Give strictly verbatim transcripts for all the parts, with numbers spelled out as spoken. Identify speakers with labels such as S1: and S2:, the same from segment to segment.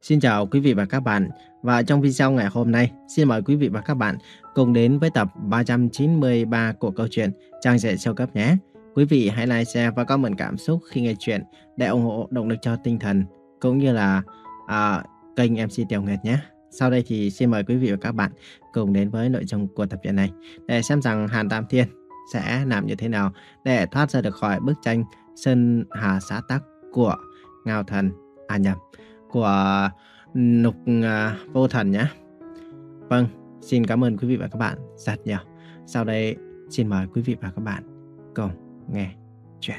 S1: Xin chào quý vị và các bạn. Và trong video ngày hôm nay, xin mời quý vị và các bạn cùng đến với tập ba trăm chín mươi ba của câu chuyện Trang Dạy Siêu Cấp nhé. Quý vị hãy like, share và comment cảm xúc khi nghe chuyện để ủng hộ động lực cho tinh thần cũng như là à, kênh em xê Tiểu Nguyệt nhé. Sau đây thì xin mời quý vị và các bạn cùng đến với nội dung của tập truyện này để xem rằng Hàn Tam Thiên sẽ làm như thế nào để thoát ra được khỏi bức tranh Sơn Hà Xã Tắc của Ngao Thần, à nhầm, của Nục à, Vô Thần nhé. Vâng, xin cảm ơn quý vị và các bạn rất nhiều. Sau đây xin mời quý vị và các bạn cùng nghe chuyện.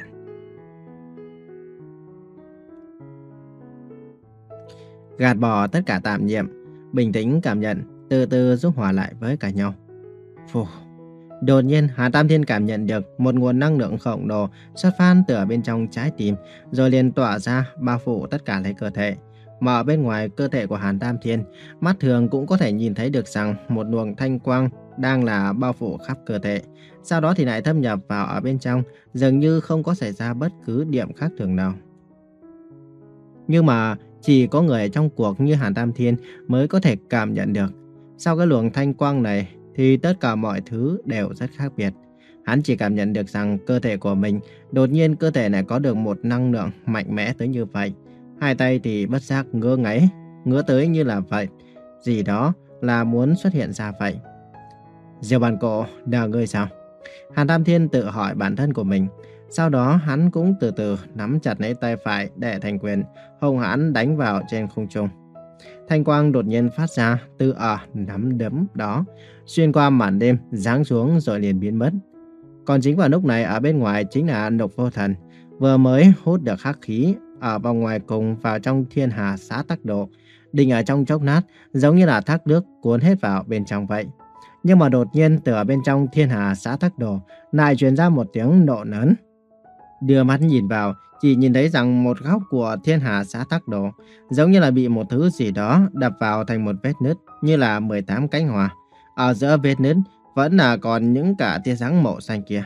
S1: Gạt bỏ tất cả tạp niệm, bình tĩnh cảm nhận, từ từ giúp hòa lại với cả nhau. Phù. Đột nhiên, Hà Tam Thiên cảm nhận được một nguồn năng lượng khổng lồ xuất phát từ ở bên trong trái tim, rồi liền tỏa ra bao phủ tất cả lấy cơ thể. Mà ở bên ngoài cơ thể của Hàn Tam Thiên, mắt thường cũng có thể nhìn thấy được rằng một luồng thanh quang đang là bao phủ khắp cơ thể. Sau đó thì lại thâm nhập vào ở bên trong, dường như không có xảy ra bất cứ điểm khác thường nào. Nhưng mà chỉ có người trong cuộc như Hàn Tam Thiên mới có thể cảm nhận được. Sau cái luồng thanh quang này thì tất cả mọi thứ đều rất khác biệt. Hắn chỉ cảm nhận được rằng cơ thể của mình, đột nhiên cơ thể này có được một năng lượng mạnh mẽ tới như vậy. Hai tay thì bất giác ngứa ngáy, ngứa tới như là vậy. Gì đó là muốn xuất hiện ra vậy. Diêu Bàn Cổ là ngươi sao? Hàn Tam Thiên tự hỏi bản thân của mình. Sau đó hắn cũng từ từ nắm chặt lấy tay phải để thành quyền, hung hãn đánh vào trên không trung. Thanh quang đột nhiên phát ra từ ở nắm đấm đó, xuyên qua màn đêm, giáng xuống rồi liền biến mất. Còn chính vào lúc này ở bên ngoài chính là Nục Vô Thần, vừa mới hút được hắc khí ở vòng ngoài cùng vào trong Thiên Hà Xã Tắc Đồ, định ở trong chốc lát giống như là thác nước cuốn hết vào bên trong vậy. Nhưng mà đột nhiên từ ở bên trong Thiên Hà Xã Tắc Đồ lại truyền ra một tiếng nổ lớn. Đưa mắt nhìn vào, chỉ nhìn thấy rằng một góc của Thiên Hà Xã Tắc Đồ giống như là bị một thứ gì đó đập vào thành một vết nứt như là mười tám cánh hoa. Ở giữa vết nứt vẫn là còn những cả tia sáng màu xanh kia.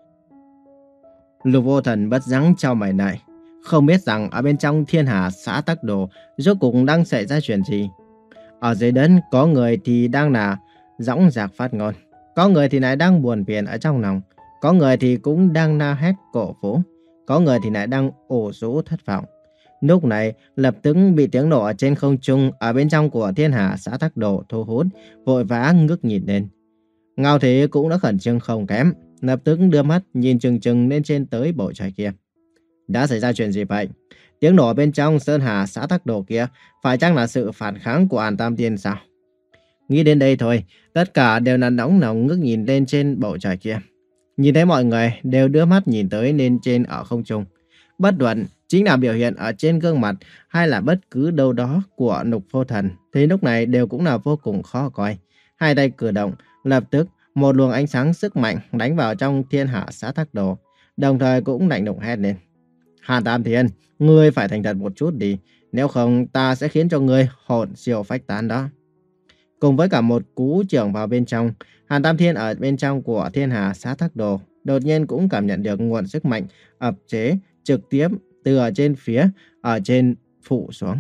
S1: Lục Vô Thần bất giác chau mày lại, không biết rằng ở bên trong Thiên Hà Xã Tắc Đồ rốt cuộc đang xảy ra chuyện gì. Ở dưới đất có người thì đang là dõng dạc phát ngôn, có người thì lại đang buồn phiền ở trong lòng, có người thì cũng đang la hét cổ vũ, có người thì lại đang ủ rũ thất vọng. Lúc này lập tức bị tiếng nổ ở trên không trung ở bên trong của Thiên Hà Xã Tắc Đồ thu hút, vội vã ngước nhìn lên. Ngao Thế cũng đã khẩn trương không kém, lập tức đưa mắt nhìn chừng chừng lên trên tới bầu trời kia. Đã xảy ra chuyện gì vậy? Tiếng nổ bên trong Sơn Hà Xã Tắc Đồ kia phải chăng là sự phản kháng của Hàn Tam Thiên sao? Nghĩ đến đây thôi, tất cả đều là nóng lòng ngước nhìn lên trên bầu trời kia. Nhìn thấy mọi người đều đưa mắt nhìn tới lên trên ở không trung. Bất luận chính là biểu hiện ở trên gương mặt hay là bất cứ đâu đó của Nục Vô Thần thì lúc này đều cũng là vô cùng khó coi. Hai tay cử động, lập tức một luồng ánh sáng sức mạnh đánh vào trong Thiên Hạ Xã Tắc Đồ, đồng thời cũng lạnh lùng hét lên. Hàn Tam Thiên, ngươi phải thành thật một chút đi, nếu không ta sẽ khiến cho ngươi hồn siêu phách tán đó. Cùng với cả một cú chưởng vào bên trong, Hàn Tam Thiên ở bên trong của Thiên Hà Xã Tắc Đồ đột nhiên cũng cảm nhận được nguồn sức mạnh ập chế trực tiếp từ ở trên phía ở trên phụ xuống.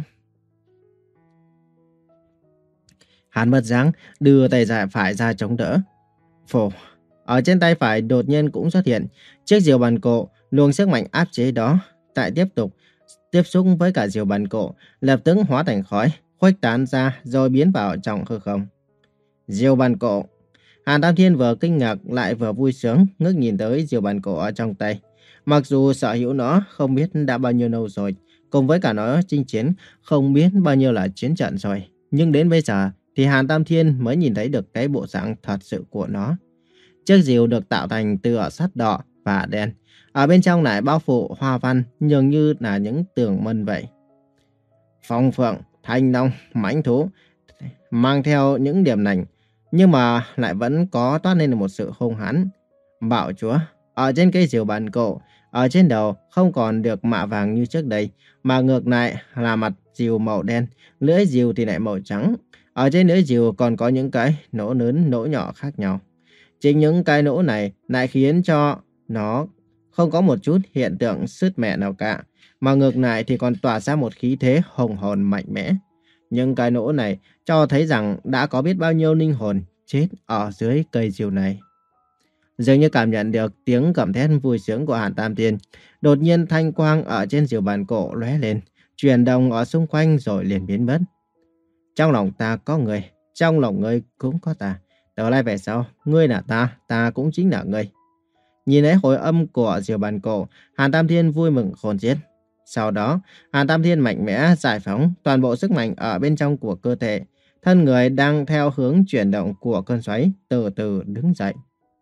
S1: Hắn bất giác đưa tay phải phải ra chống đỡ. Phù, ở trên tay phải đột nhiên cũng xuất hiện chiếc diều bàn cổ, luồng sức mạnh áp chế đó tại tiếp tục tiếp xúc với cả diều bàn cổ, lập tức hóa thành khói, khuếch tán ra rồi biến vào trong hư không. Diều bàn cổ. Hàn Tam Thiên vừa kinh ngạc lại vừa vui sướng ngước nhìn tới diều bàn cổ ở trong tay. Mặc dù sở hữu nó không biết đã bao nhiêu lâu rồi, cùng với cả nó chinh chiến không biết bao nhiêu là chiến trận rồi, nhưng đến bây giờ thì Hàn Tam Thiên mới nhìn thấy được cái bộ dạng thật sự của nó. Chiếc diều được tạo thành từ ở sắt đỏ và đen, ở bên trong lại bao phủ hoa văn dường như là những tường mân vậy. Phong phượng, thanh long, mãnh thú mang theo những điểm lành, nhưng mà lại vẫn có toát lên một sự hung hãn. Bạo chúa ở trên cây diều bàn cổ, ở trên đầu không còn được mạ vàng như trước đây, mà ngược lại là mặt diều màu đen, lưỡi diều thì lại màu trắng. Ở trên lưỡi diều còn có những cái nỗ lớn nỗ nhỏ khác nhau. Chính những cái nỗ này lại khiến cho nó không có một chút hiện tượng sứt mẻ nào cả, mà ngược lại thì còn tỏa ra một khí thế hùng hồn mạnh mẽ. Nhưng cái nỗ này cho thấy rằng đã có biết bao nhiêu linh hồn chết ở dưới cây diều này. Dường như cảm nhận được tiếng gầm thét vui sướng của Hàn Tam Thiên, đột nhiên thanh quang ở trên diều bàn cổ lóe lên, chuyển động ở xung quanh rồi liền biến mất. Trong lòng ta có người, trong lòng ngươi cũng có ta. Từ nay về sau, ngươi là ta, ta cũng chính là ngươi. Nhìn thấy hồi âm của diều bàn cổ, Hàn Tam Thiên vui mừng khôn xiết. Sau đó, Hàn Tam Thiên mạnh mẽ giải phóng toàn bộ sức mạnh ở bên trong của cơ thể. Thân người đang theo hướng chuyển động của cơn xoáy, từ từ đứng dậy.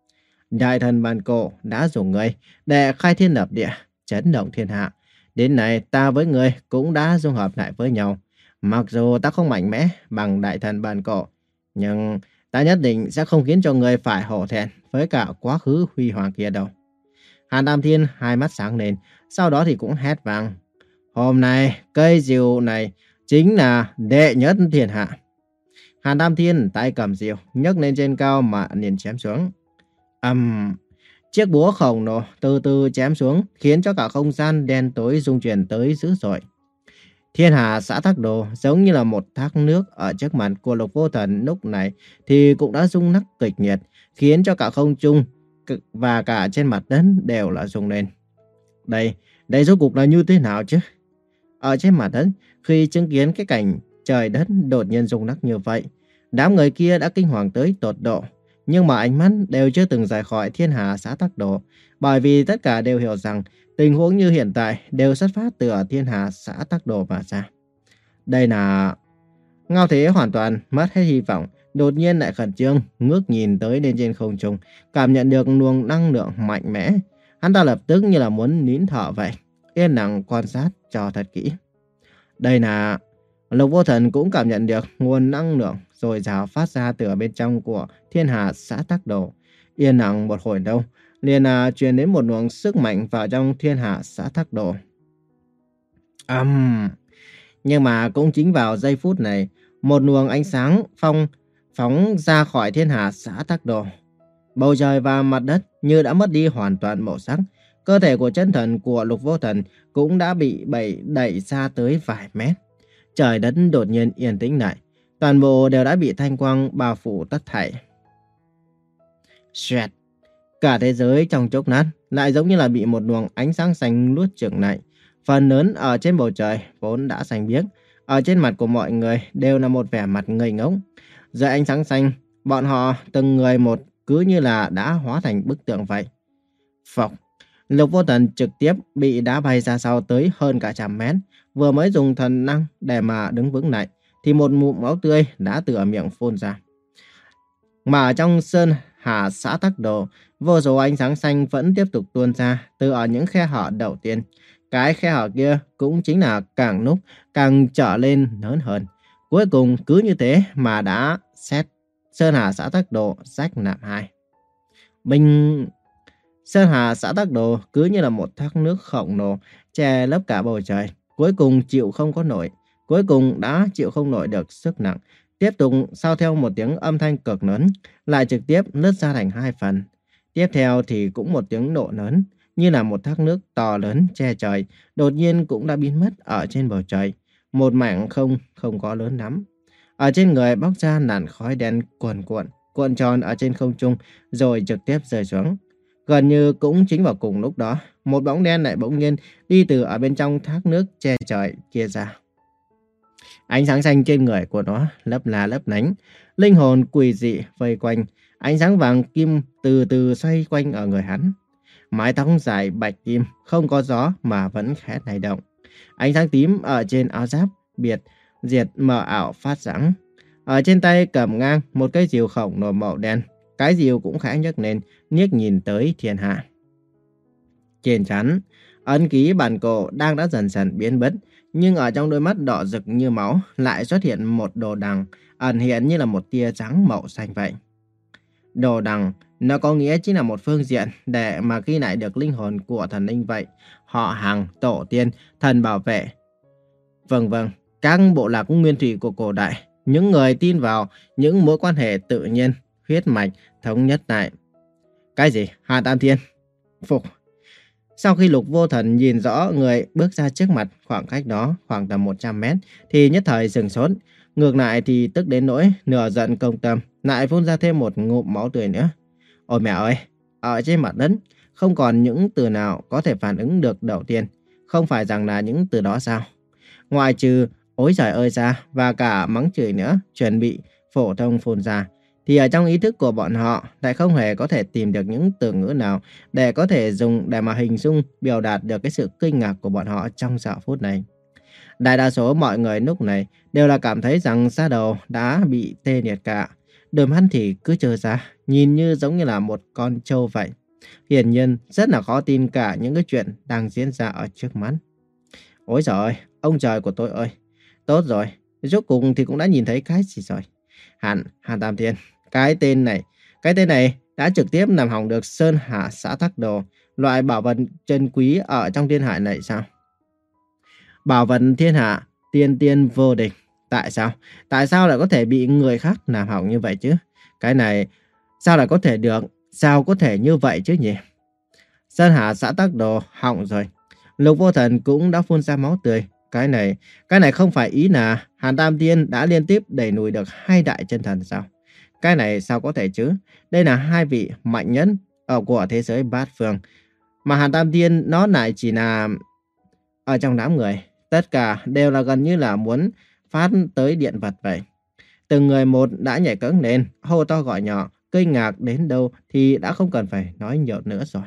S1: Đại thần bàn cổ đã dùng ngươi để khai thiên lập địa, chấn động thiên hạ. Đến nay ta với ngươi cũng đã dung hợp lại với nhau. Mặc dù ta không mạnh mẽ bằng đại thần bàn cổ, nhưng ta nhất định sẽ không khiến cho ngươi phải hổ thẹn với cả quá khứ huy hoàng kia đâu. Hàn Tam Thiên hai mắt sáng lên, sau đó thì cũng hét vang. Hôm nay cây diều này chính là đệ nhất thiên hạ. Hàn Tam Thiên tay cầm diều nhấc lên trên cao mà liền chém xuống. Ầm, chiếc búa khổng lồ từ từ chém xuống, khiến cho cả không gian đen tối rung chuyển tới dữ dội. Thiên Hà Xã Tắc Đồ giống như là một thác nước ở trước mặt của Lục Vô Thần lúc này thì cũng đã rung lắc kịch liệt, khiến cho cả không trung và cả trên mặt đất đều là rung lên. Đây, đây rốt cuộc là như thế nào chứ? Ở trên mặt đất, khi chứng kiến cái cảnh trời đất đột nhiên rung lắc như vậy, đám người kia đã kinh hoàng tới tột độ. Nhưng mà ánh mắt đều chưa từng rời khỏi Thiên Hà Xã Tắc Đồ, bởi vì tất cả đều hiểu rằng tình huống như hiện tại đều xuất phát từ ở Thiên Hà Xã Tắc Đồ mà ra. Đây là... Ngao Thế hoàn toàn mất hết hy vọng, đột nhiên lại khẩn trương, ngước nhìn tới lên trên không trung, cảm nhận được luồng năng lượng mạnh mẽ. Hắn ta lập tức như là muốn nín thở vậy, yên lặng quan sát cho thật kỹ. Đây là... Lục Vô Thần cũng cảm nhận được nguồn năng lượng dồi dào phát ra từ bên trong của Thiên Hà Xã Tắc Đồ. Yên lặng một hồi lâu, liền là truyền đến một luồng sức mạnh vào trong Thiên Hà Xã Tắc Đồ. Ầm! Um, nhưng mà cũng chính vào giây phút này, một luồng ánh sáng phong phóng ra khỏi Thiên Hà Xã Tắc Đồ. Bầu trời và mặt đất như đã mất đi hoàn toàn màu sắc. Cơ thể của chân thần của Lục Vô Thần cũng đã bị bẩy đẩy xa tới vài mét. Trời đất đột nhiên yên tĩnh lại, toàn bộ đều đã bị thanh quang bao phủ tất thảy. Xoẹt! Cả thế giới trong chốc lát lại giống như là bị một luồng ánh sáng xanh nuốt chửng lại. Phần lớn ở trên bầu trời vốn đã xanh biếc, ở trên mặt của mọi người đều là một vẻ mặt ngây ngốc. Dưới ánh sáng xanh, bọn họ từng người một cứ như là đã hóa thành bức tượng vậy. Phộc! Lục Vô Thần trực tiếp bị đá bay ra sau tới hơn cả trăm mét. Vừa mới dùng thần năng để mà đứng vững lại, thì một ngụm máu tươi đã từ miệng phun ra. Mà ở trong Sơn Hà Xã Tắc Đồ, vô số ánh sáng xanh vẫn tiếp tục tuôn ra từ ở những khe hở đầu tiên. Cái khe hở kia cũng chính là càng lúc càng trở lên lớn hơn. Cuối cùng cứ như thế mà đã xét Sơn Hà Xã Tắc Đồ rách làm hai. Bình... Sơn Hà Xã Tắc Đồ cứ như là một thác nước khổng lồ che lấp cả bầu trời. Cuối cùng chịu không có nổi, cuối cùng đã chịu không nổi được sức nặng. Tiếp tục sau theo một tiếng âm thanh cực lớn, lại trực tiếp nứt ra thành hai phần. Tiếp theo thì cũng một tiếng nổ lớn, như là một thác nước to lớn che trời, đột nhiên cũng đã biến mất ở trên bầu trời. Một mảng không không có lớn lắm. Ở trên người bốc ra làn khói đen cuồn cuộn, cuộn tròn ở trên không trung, rồi trực tiếp rơi xuống. Gần như cũng chính vào cùng lúc đó, một bóng đen lại bỗng nhiên đi từ ở bên trong thác nước che trời kia ra. Ánh sáng xanh trên người của nó lấp là lấp lánh, linh hồn quỷ dị vây quanh, ánh sáng vàng kim từ từ xoay quanh ở người hắn. Mái tóc dài bạch kim không có gió mà vẫn khẽ lay động. Ánh sáng tím ở trên áo giáp biệt diệt mờ ảo phát sáng. Ở trên tay cầm ngang một cây diều khổng lồ màu đen, cái diều cũng khẽ nhấc lên, liếc nhìn tới Thiên Hạ. Trên trán, ấn ký bản cổ đang đã dần dần biến mất, nhưng ở trong đôi mắt đỏ rực như máu lại xuất hiện một đồ đằng ẩn hiện như là một tia trắng màu xanh vậy. Đồ đằng nó có nghĩa chính là một phương diện để mà ghi lại được linh hồn của thần linh vậy, họ hàng, tổ tiên, thần bảo vệ. Vâng vâng, các bộ lạc nguyên thủy của cổ đại, những người tin vào những mối quan hệ tự nhiên, huyết mạch thống nhất lại. Cái gì? Hà Tam Thiên? Phục. Sau khi Lục Vô Thần nhìn rõ người bước ra trước mặt, khoảng cách đó khoảng tầm một trăm mét thì nhất thời sửng sốt. Ngược lại thì tức đến nỗi nửa giận công tâm, lại phun ra thêm một ngụm máu tươi nữa. Ôi mẹ ơi, ở trên mặt đất không còn những từ nào có thể phản ứng được đầu tiên. Không phải rằng là những từ đó sao? Ngoài trừ ối giời ơi ra và cả mắng chửi nữa, chuẩn bị phổ thông phun ra, thì ở trong ý thức của bọn họ lại không hề có thể tìm được những từ ngữ nào để có thể dùng để mà hình dung biểu đạt được cái sự kinh ngạc của bọn họ trong giờ phút này. Đại đa số mọi người lúc này đều là cảm thấy rằng da đầu đã bị tê liệt cả. Đôi mắt thì cứ trơ ra, nhìn như giống như là một con trâu vậy. Hiển nhiên rất là khó tin cả những cái chuyện đang diễn ra ở trước mắt. Ôi trời ơi, ông trời của tôi ơi. Tốt rồi, rốt cùng thì cũng đã nhìn thấy cái gì rồi. Hàn, Hàn Tam Thiên, cái tên này, cái tên này đã trực tiếp làm hỏng được Sơn Hà xã Tắc Đồ, loại bảo vật chân quý ở trong thiên hạ này sao? Bảo vật thiên hạ, tiên tiên vô địch. Tại sao? Tại sao lại có thể bị người khác làm hỏng như vậy chứ? Cái này, sao lại có thể được? Sao có thể như vậy chứ nhỉ? Sơn Hà xã Tắc Đồ hỏng rồi. Lục Vô Thần cũng đã phun ra máu tươi. Cái này, cái này không phải ý là Hàn Tam Thiên đã liên tiếp đẩy lùi được hai đại chân thần sao? Cái này sao có thể chứ? Đây là hai vị mạnh nhất ở của thế giới bát phương. Mà Hàn Tam Thiên nó lại chỉ là ở trong đám người. Tất cả đều là gần như là muốn phát tới điện vật vậy. Từng người một đã nhảy cẫng lên, hô to gọi nhỏ, kinh ngạc đến đâu thì đã không cần phải nói nhiều nữa rồi.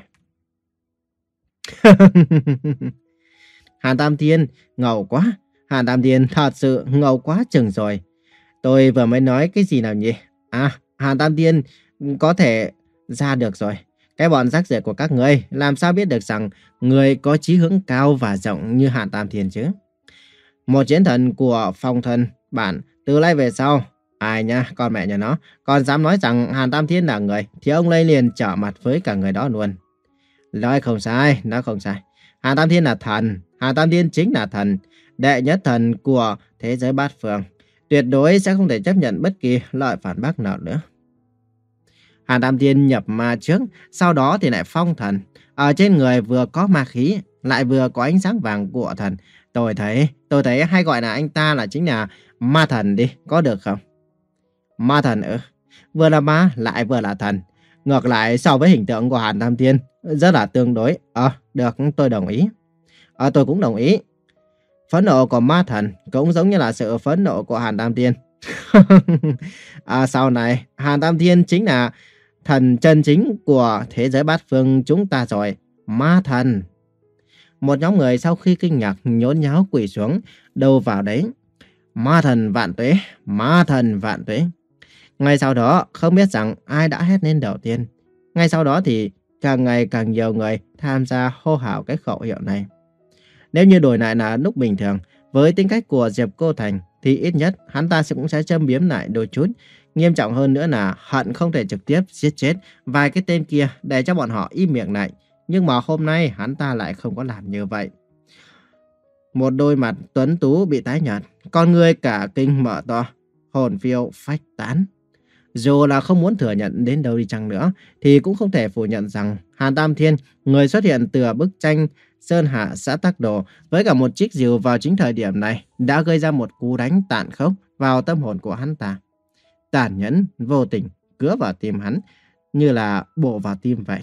S1: Hàn Tam Thiên, ngầu quá. Hàn Tam Thiên thật sự ngầu quá chừng rồi. Tôi vừa mới nói cái gì nào nhỉ? À, Hàn Tam Thiên có thể ra được rồi. Cái bọn rác rưởi của các người làm sao biết được rằng người có chí hướng cao và rộng như Hàn Tam Thiên chứ? Một chiến thần của phong thần bản từ nay về sau. Ai nha, con mẹ nhà nó. Còn dám nói rằng Hàn Tam Thiên là người thì ông lấy liền trở mặt với cả người đó luôn. Nói không sai, nói không sai. Hàn Tam Thiên là thần. Hàn Tam Thiên chính là thần. Đệ nhất thần của thế giới bát phương. Tuyệt đối sẽ không thể chấp nhận bất kỳ loại phản bác nào nữa. Hàn Tam Thiên nhập ma trước, sau đó thì lại phong thần. Ở trên người vừa có ma khí, lại vừa có ánh sáng vàng của thần. Tôi thấy, tôi thấy hay gọi là anh ta là chính là ma thần đi, có được không? Ma thần ư? Vừa là ma, lại vừa là thần. Ngược lại so với hình tượng của Hàn Tam Thiên, rất là tương đối. Ờ, được, tôi đồng ý. Ờ, tôi cũng đồng ý. Phẫn nộ của ma thần cũng giống như là sự phẫn nộ của Hàn Tam Thiên. À, sau này, Hàn Tam Thiên chính là thần chân chính của thế giới bát phương chúng ta rồi. Ma thần. Một nhóm người sau khi kinh ngạc nhốn nháo quỳ xuống, đầu vào đấy. Ma thần vạn tuế, ma thần vạn tuế. Ngay sau đó, không biết rằng ai đã hét lên đầu tiên. Ngay sau đó thì càng ngày càng nhiều người tham gia hô hào cái khẩu hiệu này. Nếu như đổi lại là lúc bình thường, với tính cách của Diệp Cô Thành, thì ít nhất hắn ta sẽ cũng sẽ châm biếm lại đôi chút. Nghiêm trọng hơn nữa là hận không thể trực tiếp giết chết vài cái tên kia để cho bọn họ im miệng lại. Nhưng mà hôm nay hắn ta lại không có làm như vậy. Một đôi mặt tuấn tú bị tái nhợt, con người cả kinh mở to, hồn phiêu phách tán. Dù là không muốn thừa nhận đến đâu đi chăng nữa, thì cũng không thể phủ nhận rằng Hàn Tam Thiên, người xuất hiện từ bức tranh Sơn Hạ xã Tắc Đồ với cả một chiếc rìu vào chính thời điểm này, đã gây ra một cú đánh tàn khốc vào tâm hồn của hắn ta. Tàn nhẫn, vô tình, cứa vào tim hắn, như là bộ vào tim vậy.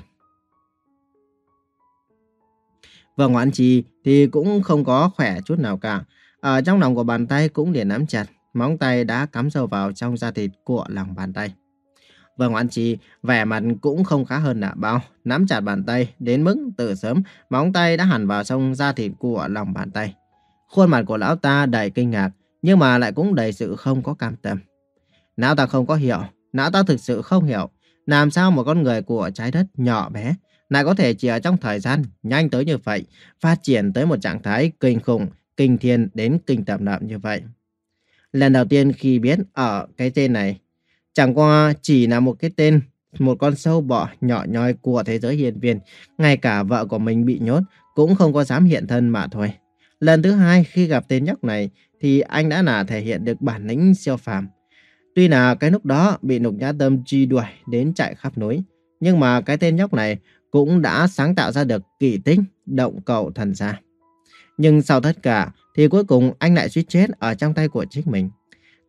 S1: Vương Oán Trì thì cũng không có khỏe chút nào cả. Ở trong lòng của bàn tay cũng liền nắm chặt, móng tay đã cắm sâu vào trong da thịt của lòng bàn tay. Vương Oán Trì vẻ mặt cũng không khá hơn là bao, nắm chặt bàn tay đến mức từ sớm móng tay đã hằn vào trong da thịt của lòng bàn tay. Khuôn mặt của lão ta đầy kinh ngạc, nhưng mà lại cũng đầy sự không có cam tâm. Lão ta không có hiểu, lão ta thực sự không hiểu, làm sao một con người của trái đất nhỏ bé lại có thể chỉ ở trong thời gian nhanh tới như vậy, phát triển tới một trạng thái kinh khủng, kinh thiên đến kinh tởm lợm như vậy. Lần đầu tiên khi biết ở cái tên này, chẳng qua chỉ là một cái tên, một con sâu bọ nhỏ nhoi của thế giới hiên viên, ngay cả vợ của mình bị nhốt cũng không có dám hiện thân mà thôi. Lần thứ hai khi gặp tên nhóc này thì anh đã là thể hiện được bản lĩnh siêu phàm. Tuy là cái lúc đó bị Lục Nhã Tâm truy đuổi đến chạy khắp núi, nhưng mà cái tên nhóc này cũng đã sáng tạo ra được kỳ tích động cầu thần gia. Nhưng sau tất cả thì cuối cùng anh lại suýt chết ở trong tay của chính mình.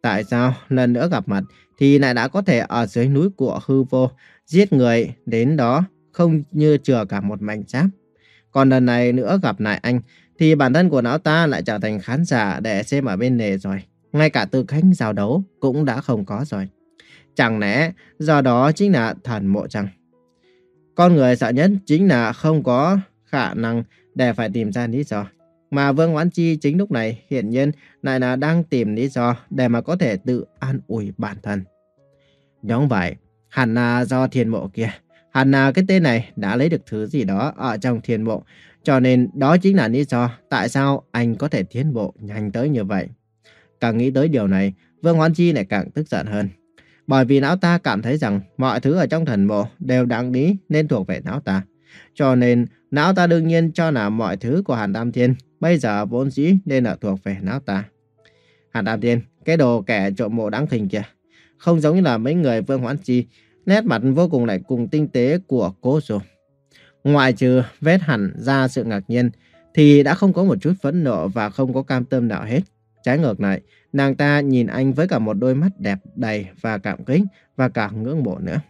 S1: tại sao lần nữa gặp mặt thì lại đã có thể ở dưới núi của hư vô, giết người đến đó không như chừa cả một mảnh giáp. Còn lần này nữa gặp lại anh, thì bản thân của lão ta lại trở thành khán giả để xem ở bên lề rồi. Ngay cả tư cách giao đấu cũng đã không có rồi. Chẳng lẽ do đó chính là thần mộ chăng? Con người sợ nhất chính là không có khả năng để phải tìm ra lý do. Mà Vương Oán Chi chính lúc này hiển nhiên lại là đang tìm lý do để mà có thể tự an ủi bản thân. Đúng vậy, hẳn là do thiên mộ kia. Hẳn là cái tên này đã lấy được thứ gì đó ở trong thiên mộ. Cho nên đó chính là lý do tại sao anh có thể tiến bộ nhanh tới như vậy. Càng nghĩ tới điều này, Vương Hoán Chi lại càng tức giận hơn. Bởi vì lão ta cảm thấy rằng mọi thứ ở trong thần mộ đều đáng lý nên thuộc về lão ta. Cho nên lão ta đương nhiên cho là mọi thứ của Hàn Tam Thiên bây giờ vốn dĩ nên là thuộc về lão ta. Hàn Tam Thiên, cái đồ kẻ trộm mộ đáng khinh kìa. Không giống như là mấy người Vương Hoán Chi, nét mặt vô cùng lại cùng tinh tế của Cố Du. Ngoại trừ vết hẳn ra sự ngạc nhiên thì đã không có một chút phẫn nộ và không có cam tâm nào hết. Trái ngược lại, nàng ta nhìn anh với cả một đôi mắt đẹp đầy và cảm kích và cả ngưỡng mộ nữa.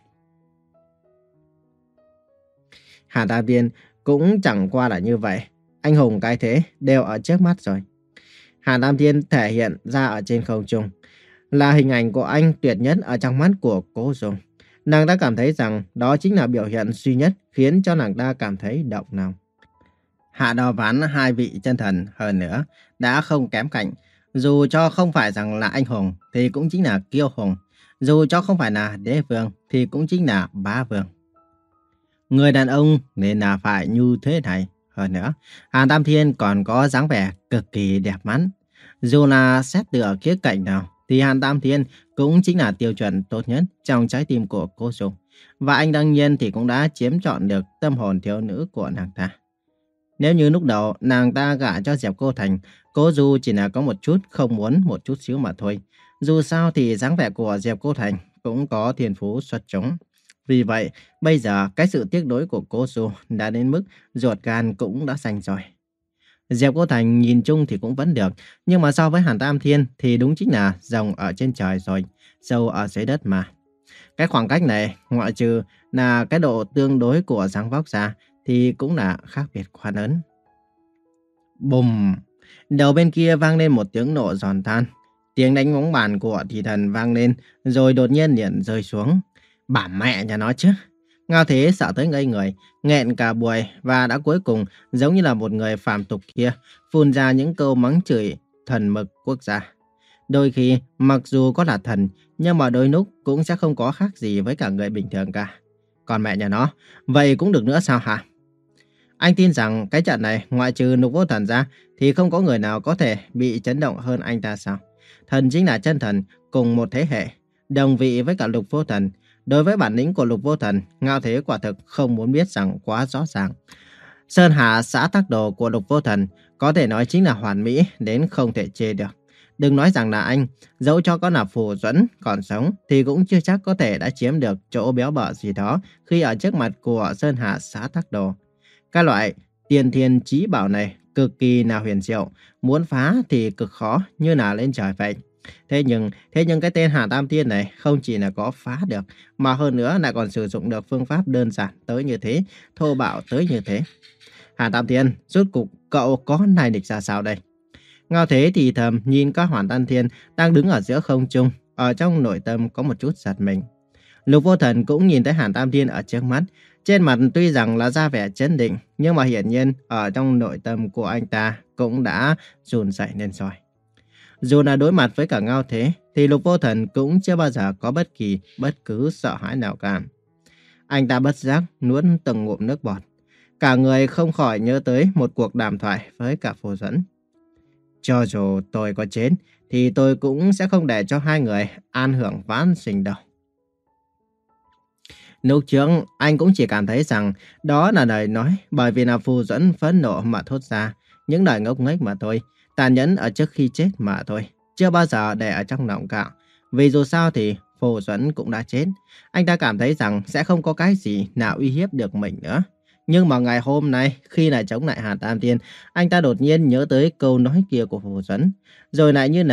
S1: Hàn Tam Thiên cũng chẳng qua là như vậy. Anh hùng cái thế đều ở trước mắt rồi. Hàn Tam Thiên thể hiện ra ở trên không trung là hình ảnh của anh tuyệt nhất ở trong mắt của Cố Du. Nàng ta cảm thấy rằng đó chính là biểu hiện duy nhất khiến cho nàng ta cảm thấy động lòng. Hạ đo ván hai vị chân thần hơn nữa đã không kém cạnh. Dù cho không phải rằng là anh hùng thì cũng chính là kiêu hùng. Dù cho không phải là đế vương thì cũng chính là bá vương. Người đàn ông nên là phải như thế này. Hơn nữa, Hàn Tam Thiên còn có dáng vẻ cực kỳ đẹp mắt. Dù là xét từ ở khía cạnh nào thì Hàn Tam Thiên cũng chính là tiêu chuẩn tốt nhất trong trái tim của Cố Du. Và anh đương nhiên thì cũng đã chiếm trọn được tâm hồn thiếu nữ của nàng ta. Nếu như lúc đầu nàng ta gả cho Diệp Cô Thành, Cố Du chỉ là có một chút không muốn một chút xíu mà thôi. Dù sao thì dáng vẻ của Diệp Cô Thành cũng có thiên phú xuất chúng. Vì vậy, bây giờ cái sự tiếc nuối của Cố Du đã đến mức ruột gan cũng đã xanh rồi. Diệp Cô Thành nhìn chung thì cũng vẫn được, nhưng mà so với Hàn Tam Thiên thì đúng chính là rồng ở trên trời rồi, sâu ở dưới đất mà. Cái khoảng cách này, ngoại trừ là cái độ tương đối của dáng vóc ra, thì cũng là khác biệt quá lớn. Bùm! Đầu bên kia vang lên một tiếng nổ giòn tan. Tiếng đánh bóng bàn của thị thần vang lên, rồi đột nhiên liền rơi xuống. Bà mẹ nhà nó chứ! Ngao Thế sợ tới ngây người, nghẹn cả buổi và đã cuối cùng giống như là một người phàm tục kia, phun ra những câu mắng chửi thần mực quốc gia. Đôi khi, mặc dù có là thần, nhưng mà đôi lúc cũng sẽ không có khác gì với cả người bình thường cả. Còn mẹ nhà nó, vậy cũng được nữa sao hả? Anh tin rằng cái trận này, ngoại trừ Lục Vô Thần ra, thì không có người nào có thể bị chấn động hơn anh ta sao? Thần chính là chân thần, cùng một thế hệ, đồng vị với cả Lục Vô Thần. Đối với bản lĩnh của Lục Vô Thần, Ngao Thế quả thực không muốn biết rằng quá rõ ràng. Sơn Hà xã tắc đồ của Lục Vô Thần có thể nói chính là hoàn mỹ đến không thể chê được. Đừng nói rằng là anh, dẫu cho có là Phù Duẫn còn sống thì cũng chưa chắc có thể đã chiếm được chỗ béo bở gì đó khi ở trước mặt của Sơn Hà xã tắc đồ. Các loại tiên thiên chí bảo này cực kỳ là huyền diệu, muốn phá thì cực khó như là lên trời vậy. Thế nhưng, thế nhưng cái tên Hàn Tam Thiên này không chỉ là có phá được, mà hơn nữa lại còn sử dụng được phương pháp đơn giản tới như thế, thô bạo tới như thế. Hàn Tam Thiên, rốt cục cậu có lai lịch ra sao đây? Ngao Thế thì thầm nhìn các Hàn Tam Thiên đang đứng ở giữa không trung, ở trong nội tâm có một chút giật mình. Lục Vô Thần cũng nhìn thấy Hàn Tam Thiên ở trước mắt, trên mặt tuy rằng là ra vẻ chấn định, nhưng mà hiển nhiên ở trong nội tâm của anh ta cũng đã run rẩy lên rồi. Dù là đối mặt với cả Ngao Thế, thì Lục Vô Thần cũng chưa bao giờ có bất kỳ bất cứ sợ hãi nào cả. Anh ta bất giác nuốt từng ngụm nước bọt. Cả người không khỏi nhớ tới một cuộc đàm thoại với cả Phù Duẫn. Cho dù tôi có chết, thì tôi cũng sẽ không để cho hai người an hưởng vãn sinh đâu. Lúc trước, anh cũng chỉ cảm thấy rằng đó là lời nói bởi vì là Phù Duẫn phẫn nộ mà thốt ra, những lời ngốc nghếch mà thôi, tàn nhẫn ở trước khi chết mà thôi, chưa bao giờ để ở trong lòng cả. Vì dù sao thì Phù Duẫn cũng đã chết, anh ta cảm thấy rằng sẽ không có cái gì nào uy hiếp được mình nữa. Nhưng mà ngày hôm nay, khi là chống lại Hàn Tam Thiên, anh ta đột nhiên nhớ tới câu nói kia của Phù Duẫn, rồi lại như là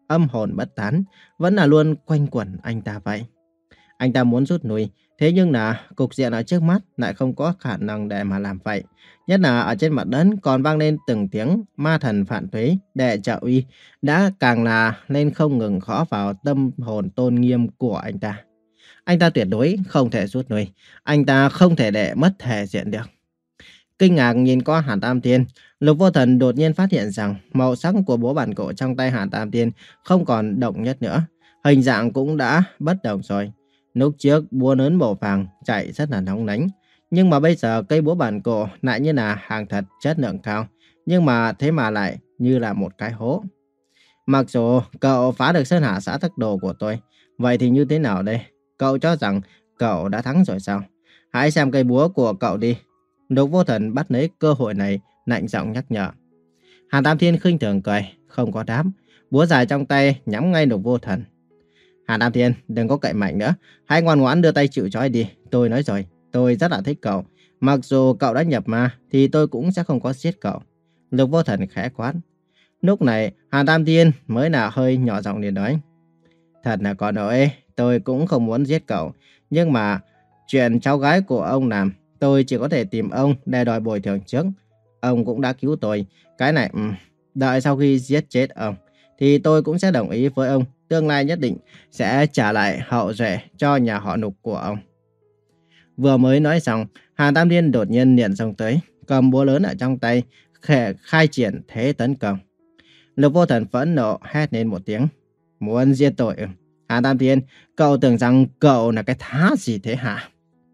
S1: âm hồn bất tán, vẫn là luôn quanh quẩn anh ta vậy. Anh ta muốn rút lui, thế nhưng là cục diện ở trước mắt lại không có khả năng để mà làm vậy. Nhất là ở trên mặt đất còn vang lên từng tiếng ma thần phản tuế, đệ trợ uy, đã càng là lên không ngừng gõ vào tâm hồn tôn nghiêm của anh ta. Anh ta tuyệt đối không thể rút lui, anh ta không thể để mất thể diện được. Kinh ngạc nhìn qua Hàn Tam Thiên, Lục Vô Thần đột nhiên phát hiện rằng màu sắc của búa bản cổ trong tay Hàn Tam Thiên không còn độc nhất nữa, hình dạng cũng đã bất đồng rồi. Lúc trước búa lớn màu vàng chạy rất là nóng nánh, nhưng mà bây giờ cây búa bản cổ lại như là hàng thật chất lượng cao, nhưng mà thế mà lại như là một cái hố. Mặc dù cậu phá được Sơn Hà xã tắc đồ của tôi, vậy thì như thế nào đây? Cậu cho rằng cậu đã thắng rồi sao? Hãy xem cây búa của cậu đi. Lục Vô Thần bắt lấy cơ hội này, lạnh giọng nhắc nhở. Hàn Tam Thiên khinh thường cười, không có đáp, búa dài trong tay nhắm ngay Lục Vô Thần. Hàn Tam Thiên, đừng có cậy mạnh nữa, hãy ngoan ngoãn đưa tay chịu trói đi. Tôi nói rồi, tôi rất là thích cậu. Mặc dù cậu đã nhập ma, thì tôi cũng sẽ không có giết cậu. Lục Vô Thần khẽ quát. Lúc này, Hàn Tam Thiên mới là hơi nhỏ giọng liền nói. Thật là có lỗi, tôi cũng không muốn giết cậu. Nhưng mà, chuyện cháu gái của ông làm, tôi chỉ có thể tìm ông để đòi bồi thường trước. Ông cũng đã cứu tôi. Cái này, um, đợi sau khi giết chết ông, thì tôi cũng sẽ đồng ý với ông. Tương lai nhất định sẽ trả lại hậu duệ cho nhà họ Lục của ông. Vừa mới nói xong, Hàn Tam Thiên đột nhiên liền xông tới, cầm búa lớn ở trong tay, khẽ khai triển thế tấn công. Lục Vô Thần phẫn nộ hét lên một tiếng. Muốn giết tôi ư? Hàn Tam Thiên, cậu tưởng rằng cậu là cái thá gì thế hả?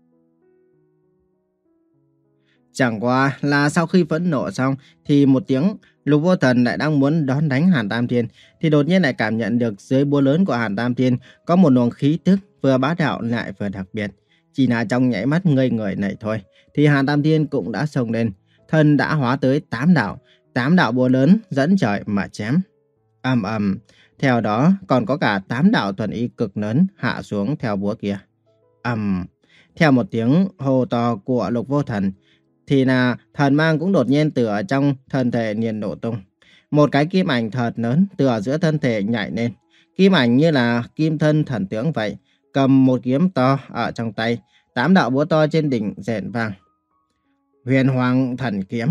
S1: Chẳng qua là sau khi phẫn nộ xong thì một tiếng, Lục Vô Thần lại đang muốn đón đánh Hàn Tam Thiên thì đột nhiên lại cảm nhận được dưới búa lớn của Hàn Tam Thiên có một luồng khí tức vừa bá đạo lại vừa đặc biệt. Chỉ là trong nháy mắt ngây người này thôi thì Hàn Tam Thiên cũng đã xông lên, thân đã hóa tới tám đạo, tám đạo búa lớn dẫn trời mà chém. Ầm ầm, theo đó còn có cả tám đạo thuần y cực lớn hạ xuống theo búa kia. Ầm, theo một tiếng hô to của Lục Vô Thần thì là thần mang cũng đột nhiên từ ở trong thân thể liền nổ tung. Một cái kim ảnh thật lớn từ ở giữa thân thể nhảy lên. Kim ảnh như là kim thân thần tướng vậy, cầm một kiếm to ở trong tay, tám đạo búa to trên đỉnh rền vang. Huyền Hoàng Thần Kiếm.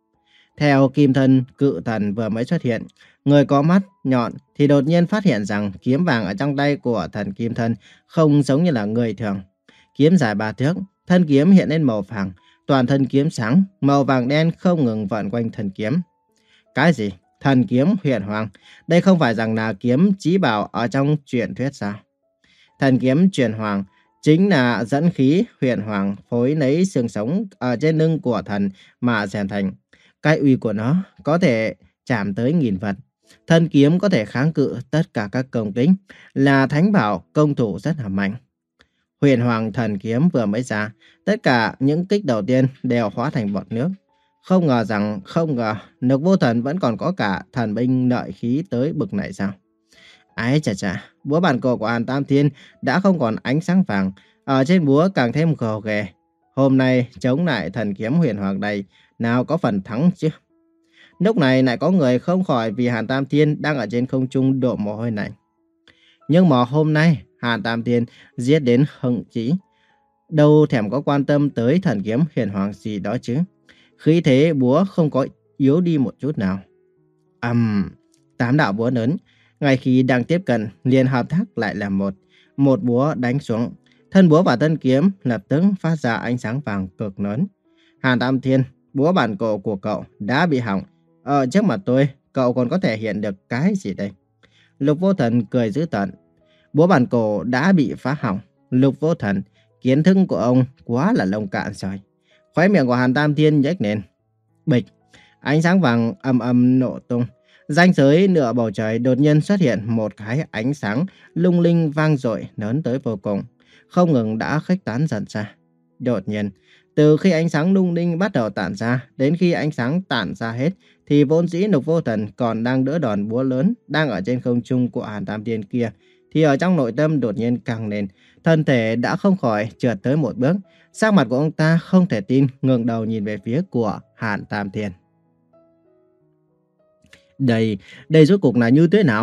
S1: Theo kim thân cự thần vừa mới xuất hiện, người có mắt nhọn thì đột nhiên phát hiện rằng kiếm vàng ở trong tay của thần kim thân không giống như là người thường. Kiếm dài ba thước, thân kiếm hiện lên màu vàng, toàn thân kiếm sáng, màu vàng đen không ngừng vần quanh thần kiếm. Cái gì? Thần kiếm huyền hoàng? Đây không phải rằng là kiếm chí bảo ở trong truyền thuyết sao? Thần kiếm truyền hoàng chính là dẫn khí huyền hoàng phối lấy xương sống ở trên lưng của thần mà rèn thành. Cái uy của nó có thể chạm tới nghìn vật. Thân kiếm có thể kháng cự tất cả các công kích, là thánh bảo công thủ rất là mạnh. Huyền Hoàng Thần Kiếm vừa mới ra, tất cả những kích đầu tiên đều hóa thành bọt nước. Không ngờ rằng, không ngờ, Lục Vô Thần vẫn còn có cả thần binh lợi khí tới bực này sao? Ái chà chà, búa bản cổ của Hàn Tam Thiên đã không còn ánh sáng vàng, ở trên búa càng thêm gồ ghề. Hôm nay chống lại thần kiếm huyền hoàng đây, nào có phần thắng chứ? Lúc này lại có người không khỏi vì Hàn Tam Thiên đang ở trên không trung đổ mồ hôi này. Nhưng mà hôm nay, Hàn Tam Thiên giết đến hưng chí, đâu thèm có quan tâm tới thần kiếm huyền hoàng gì đó chứ. Khí thế búa không có yếu đi một chút nào. Ầm, um, tám đạo búa lớn, ngay khi đang tiếp cận liền hợp tác lại là một, một búa đánh xuống. Thân búa và thân kiếm lập tức phát ra ánh sáng vàng cực lớn. Hàn Tam Thiên, búa bản cổ của cậu đã bị hỏng. Ở trước mặt tôi, cậu còn có thể hiện được cái gì đây? Lục Vô Thần cười dữ tợn. Búa bản cổ đã bị phá hỏng. Lục Vô Thần, kiến thức của ông quá là lông cạn rồi. Khóe miệng của Hàn Tam Thiên nhếch lên. Bịch, ánh sáng vàng âm âm nổ tung. Ranh giới nửa bầu trời đột nhiên xuất hiện một cái ánh sáng lung linh vang dội lớn tới vô cùng, không ngừng đã khuếch tán dần ra. Đột nhiên, từ khi ánh sáng lung linh bắt đầu tản ra đến khi ánh sáng tản ra hết, thì vốn dĩ Lục Vô Thần còn đang đỡ đòn búa lớn đang ở trên không trung của Hàn Tam Thiên kia, thì ở trong nội tâm đột nhiên căng lên, thân thể đã không khỏi trượt tới một bước. Sắc mặt của ông ta không thể tin, ngẩng đầu nhìn về phía của Hàn Tam Thiên. Đây, đây rốt cuộc là như thế nào?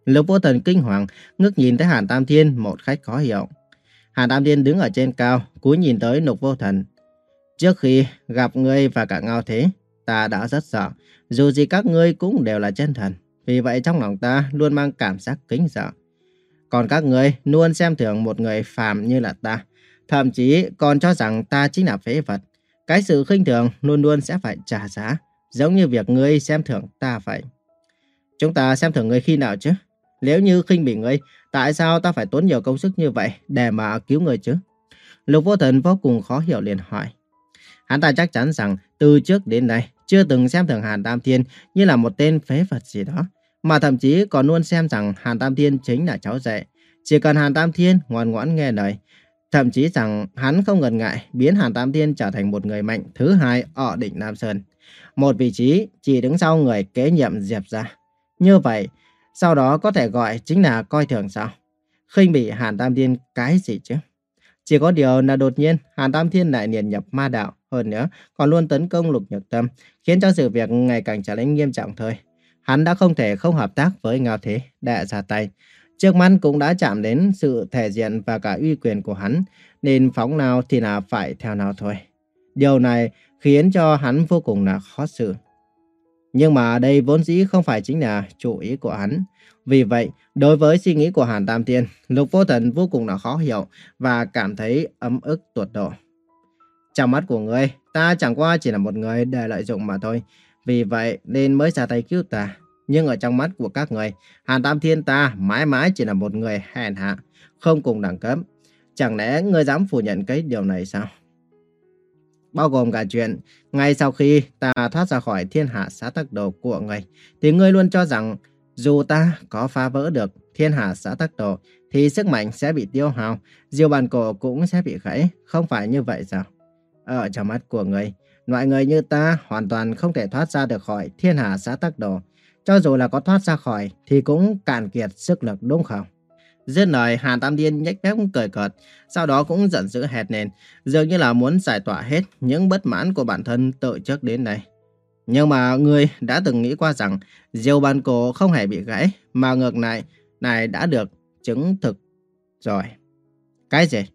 S1: Lục Vô Thần kinh hoàng, ngước nhìn thấy Hàn Tam Thiên một cách khó hiểu. Hàn Tam Thiên đứng ở trên cao, cúi nhìn tới Lục Vô Thần. Trước khi gặp ngươi và cả Ngao Thế, ta đã rất sợ. Dù gì các ngươi cũng đều là chân thần. Vì vậy trong lòng ta luôn mang cảm giác kính sợ. Còn các ngươi luôn xem thường một người phàm như là ta. Thậm chí còn cho rằng ta chính là phế vật. Cái sự khinh thường luôn luôn sẽ phải trả giá. Giống như việc ngươi xem thường ta vậy. Chúng ta xem thường ngươi khi nào chứ? Nếu như khinh bỉ ngươi, tại sao ta phải tốn nhiều công sức như vậy để mà cứu ngươi chứ? Lục Vô Thần vô cùng khó hiểu liền hỏi. Hắn ta chắc chắn rằng từ trước đến nay chưa từng xem thường Hàn Tam Thiên như là một tên phế vật gì đó. Mà thậm chí còn luôn xem rằng Hàn Tam Thiên chính là cháu rể. Chỉ cần Hàn Tam Thiên ngoan ngoãn nghe lời. Thậm chí rằng hắn không ngần ngại biến Hàn Tam Thiên trở thành một người mạnh thứ hai ở đỉnh Nam Sơn. Một vị trí chỉ đứng sau người kế nhiệm Diệp gia. Như vậy, sau đó có thể gọi chính là coi thường sao? Khinh bỉ Hàn Tam Thiên cái gì chứ? Chỉ có điều là đột nhiên Hàn Tam Thiên lại liền nhập ma đạo. Hơn nữa còn luôn tấn công Lục Nhược Tâm, khiến cho sự việc ngày càng trở nên nghiêm trọng thôi. Hắn đã không thể không hợp tác với Ngao Thế để ra tay. Trước mắt cũng đã chạm đến sự thể diện và cả uy quyền của hắn, nên phóng nào thì là phải theo nào thôi. Điều này khiến cho hắn vô cùng là khó xử. Nhưng mà đây vốn dĩ không phải chính là chủ ý của hắn. Vì vậy, đối với suy nghĩ của Hàn Tam Thiên, Lục Vô Thần vô cùng là khó hiểu và cảm thấy ấm ức tột độ. Trong mắt của ngươi, ta chẳng qua chỉ là một người để lợi dụng mà thôi. Vì vậy nên mới ra tay cứu ta. Nhưng ở trong mắt của các người, Hàn Tam Thiên ta mãi mãi chỉ là một người hèn hạ, không cùng đẳng cấp. Chẳng lẽ ngươi dám phủ nhận cái điều này sao? Bao gồm cả chuyện, ngay sau khi ta thoát ra khỏi thiên hạ xã tắc đồ của ngươi, thì ngươi luôn cho rằng dù ta có phá vỡ được thiên hạ xã tắc đồ, thì sức mạnh sẽ bị tiêu hao, diều bàn cổ cũng sẽ bị gãy, không phải như vậy sao? Ở trong mắt của ngươi, loại người như ta hoàn toàn không thể thoát ra được khỏi thiên hạ xã tắc đồ. Cho dù là có thoát ra khỏi thì cũng cạn kiệt sức lực đúng không? Dứt lời, Hàn Tam Thiên nhếch mép cười cợt, sau đó cũng giận dữ hét lên, dường như là muốn giải tỏa hết những bất mãn của bản thân từ trước đến nay. Nhưng mà ngươi đã từng nghĩ qua rằng diều bàn cổ không hề bị gãy, mà ngược lại này đã được chứng thực rồi. Cái gì?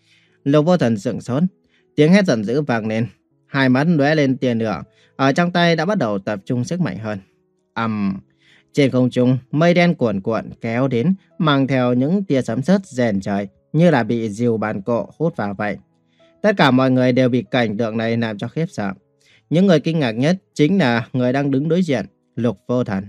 S1: Lục Vô Thần sững sốt, tiếng hét giận dữ vang lên, hai mắt lóe lên tia lửa, ở trong tay đã bắt đầu tập trung sức mạnh hơn. Ầm, um, trên không trung mây đen cuồn cuộn kéo đến, mang theo những tia sấm sét rền trời, như là bị diều bàn cổ hút vào vậy. Tất cả mọi người đều bị cảnh tượng này làm cho khiếp sợ. Những người kinh ngạc nhất chính là người đang đứng đối diện, Lục Vô Thần.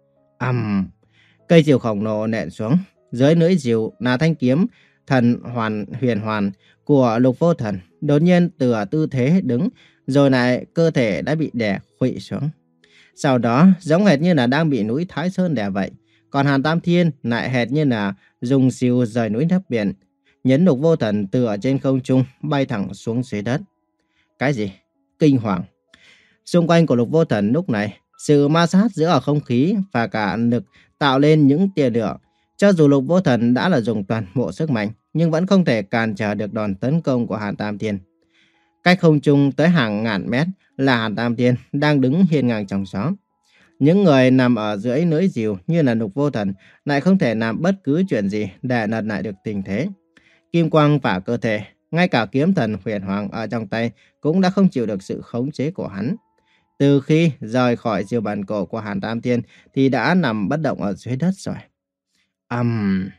S1: Ầm, um, cây diều khổng lồ nện xuống, dưới lưỡi diều là thanh kiếm thần hoàn huyền hoàn của Lục Vô Thần, đột nhiên từ tư thế đứng, rồi lại cơ thể đã bị đè khuỵu xuống. Sau đó giống hệt như là đang bị núi Thái Sơn đè vậy. Còn Hàn Tam Thiên lại hệt như là dùng siêu rời núi nấp biển, nhấn Lục Vô Thần từ ở trên không trung bay thẳng xuống dưới đất. Cái gì? Kinh hoàng. Xung quanh của Lục Vô Thần lúc này, sự ma sát giữa ở không khí và cả lực tạo lên những tia lửa. Cho dù Lục Vô Thần đã là dùng toàn bộ sức mạnh, nhưng vẫn không thể cản trở được đòn tấn công của Hàn Tam Thiên. Cách không trung tới hàng ngàn mét là Hàn Tam Thiên đang đứng hiên ngang trong gió. Những người nằm ở dưới lưỡi diều như là Lục Vô Thần lại không thể làm bất cứ chuyện gì để lật lại được tình thế. Kim quang phả cơ thể, ngay cả kiếm thần huyền hoàng ở trong tay cũng đã không chịu được sự khống chế của hắn. Từ khi rời khỏi diều bàn cổ của Hàn Tam Thiên thì đã nằm bất động ở dưới đất rồi. Ầm. Um.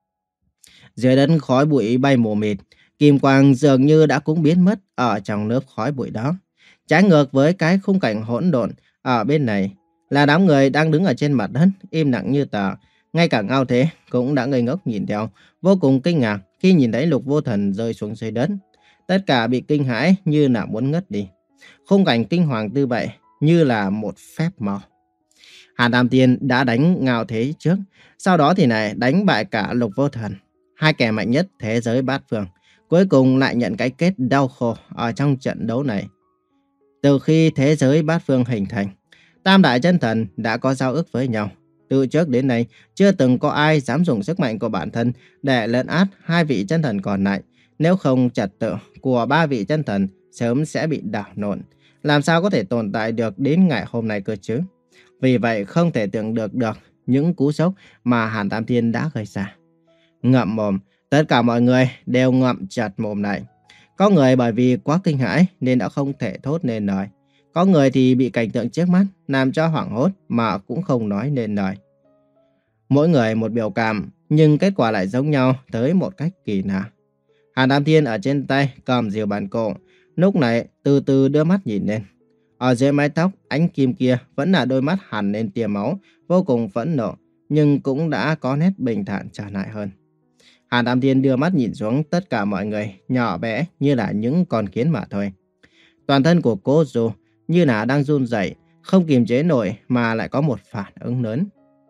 S1: Dưới đất khói bụi bay mù mịt, kim quang dường như đã cũng biến mất ở trong lớp khói bụi đó. Trái ngược với cái khung cảnh hỗn độn ở bên này là đám người đang đứng ở trên mặt đất im lặng như tờ. Ngay cả Ngao Thế cũng đã ngây ngốc nhìn theo, vô cùng kinh ngạc khi nhìn thấy Lục Vô Thần rơi xuống dưới đất. Tất cả bị kinh hãi như là muốn ngất đi. Khung cảnh kinh hoàng như vậy như là một phép màu. Hàn Tam Thiên đã đánh Ngao Thế trước, sau đó thì này đánh bại cả Lục Vô Thần, hai kẻ mạnh nhất thế giới bát phương, cuối cùng lại nhận cái kết đau khổ ở trong trận đấu này. Từ khi thế giới bát phương hình thành, tam đại chân thần đã có giao ước với nhau. Từ trước đến nay, chưa từng có ai dám dùng sức mạnh của bản thân để lấn át hai vị chân thần còn lại. Nếu không, trật tự của ba vị chân thần sớm sẽ bị đảo lộn. Làm sao có thể tồn tại được đến ngày hôm nay cơ chứ? Vì vậy không thể tưởng được được những cú sốc mà Hàn Tam Thiên đã gây ra. Ngậm mồm, tất cả mọi người đều ngậm chặt mồm lại. Có người bởi vì quá kinh hãi nên đã không thể thốt nên lời. Có người thì bị cảnh tượng trước mắt làm cho hoảng hốt mà cũng không nói nên lời. Mỗi người một biểu cảm, nhưng kết quả lại giống nhau tới một cách kỳ lạ. Hàn Tam Thiên ở trên tay cầm rìu bàn cổ, lúc này từ từ đưa mắt nhìn lên. Ở dưới mái tóc ánh kim kia vẫn là đôi mắt hằn lên tia máu, vô cùng phẫn nộ, nhưng cũng đã có nét bình thản trở lại hơn. Hàn Tam Thiên đưa mắt nhìn xuống tất cả mọi người, nhỏ bé như là những con kiến mà thôi. Toàn thân của cô dù như là đang run rẩy, không kiềm chế nổi mà lại có một phản ứng lớn.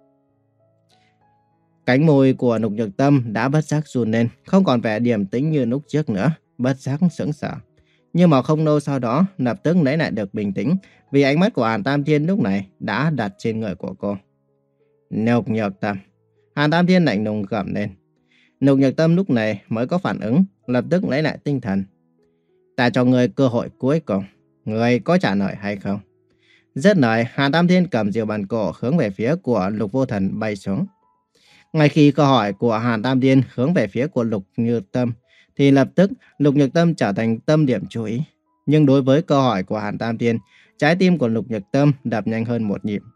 S1: Cánh môi của Lục Nhược Tâm đã bất giác run lên, không còn vẻ điềm tĩnh như lúc trước nữa, bất giác sững sờ. Nhưng mà không lâu sau đó, lập tức lấy lại được bình tĩnh, vì ánh mắt của Hàn Tam Thiên lúc này đã đặt trên người của cô. Lục Nhược Tâm. Hàn Tam Thiên lạnh lùng gầm lên. Lục Nhược Tâm lúc này mới có phản ứng, lập tức lấy lại tinh thần. Ta cho ngươi cơ hội cuối cùng, ngươi có trả lời hay không? Dứt lời, Hàn Tam Thiên cầm diều bàn cổ hướng về phía của Lục Vô Thần bay xuống. Ngay khi câu hỏi của Hàn Tam Thiên hướng về phía của Lục Nhược Tâm, thì lập tức Lục Nhược Tâm trở thành tâm điểm chú ý. Nhưng đối với câu hỏi của Hàn Tam Thiên, trái tim của Lục Nhược Tâm đập nhanh hơn một nhịp.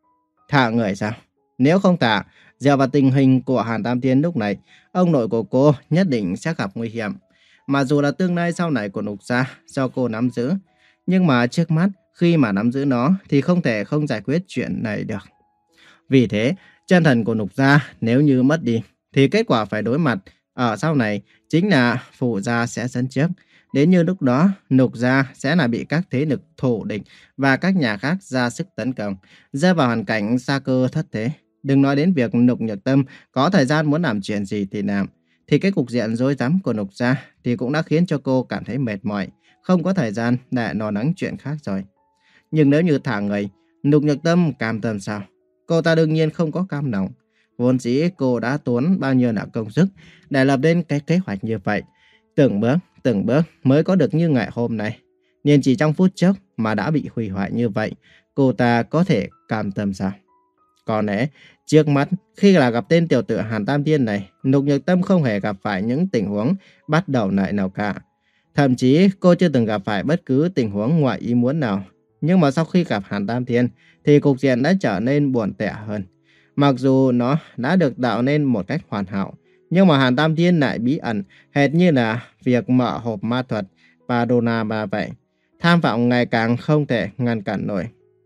S1: Thả người sao? Nếu không thả, dựa vào tình hình của Hàn Tam Thiên lúc này, ông nội của cô nhất định sẽ gặp nguy hiểm. Mà dù là tương lai sau này của Lục gia do cô nắm giữ, nhưng mà trước mắt khi mà nắm giữ nó thì không thể không giải quyết chuyện này được. Vì thế, chân thần của Lục gia nếu như mất đi, thì kết quả phải đối mặt ở sau này chính là Phủ gia sẽ dẫn trước. Đến như lúc đó, Lục gia sẽ là bị các thế lực thù địch và các nhà khác ra sức tấn công, rơi vào hoàn cảnh sa cơ thất thế. Đừng nói đến việc Lục Nhược Tâm có thời gian muốn làm chuyện gì thì làm, thì cái cục diện rối rắm của Lục gia thì cũng đã khiến cho cô cảm thấy mệt mỏi, không có thời gian để lo lắng chuyện khác rồi. Nhưng nếu như thả người, Lục Nhược Tâm cam tâm sao? Cô ta đương nhiên không có cam lòng. Vốn dĩ cô đã tốn bao nhiêu là công sức để lập lên cái kế hoạch như vậy. Từng bước, từng bước mới có được như ngày hôm nay. Nhưng chỉ trong phút chốc mà đã bị hủy hoại như vậy, cô ta có thể cam tâm sao? Có lẽ, trước mắt khi là gặp tên tiểu tử Hàn Tam Thiên này, Lục Nhược Tâm không hề gặp phải những tình huống bắt đầu lại nào cả. Thậm chí cô chưa từng gặp phải bất cứ tình huống ngoại ý muốn nào. Nhưng mà sau khi gặp Hàn Tam Thiên thì cục diện đã trở nên buồn tẻ hơn. Mặc dù nó đã được tạo nên một cách hoàn hảo, nhưng mà Hàn Tam Thiên lại bí ẩn, hệt như là việc mở hộp ma thuật Padona mà vậy. Tham vọng ngày càng không thể ngăn cản nổi.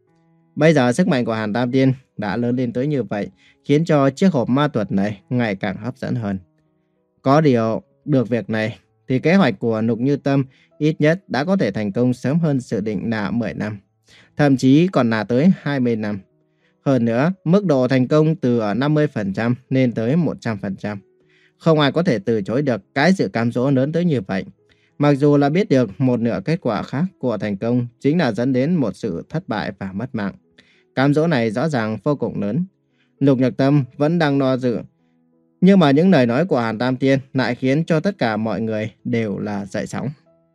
S1: Bây giờ sức mạnh của Hàn Tam Thiên đã lớn lên tới như vậy, khiến cho chiếc hộp ma thuật này ngày càng hấp dẫn hơn. Có điều, được việc này, thì kế hoạch của Lục Như Tâm ít nhất đã có thể thành công sớm hơn dự định là mười năm. Thậm chí còn là tới hai mươi năm. Hơn nữa, mức độ thành công từ ở năm mươi phần trăm lên tới một trăm phần trăm. Không ai có thể từ chối được cái sự cám dỗ lớn tới như vậy. Mặc dù là biết được một nửa kết quả khác của thành công chính là dẫn đến một sự thất bại và mất mạng. Cám dỗ này rõ ràng vô cùng lớn. Lục Nhược Tâm vẫn đang lo dự. Nhưng mà những lời nói của Hàn Tam Thiên lại khiến cho tất cả mọi người đều là dậy sóng.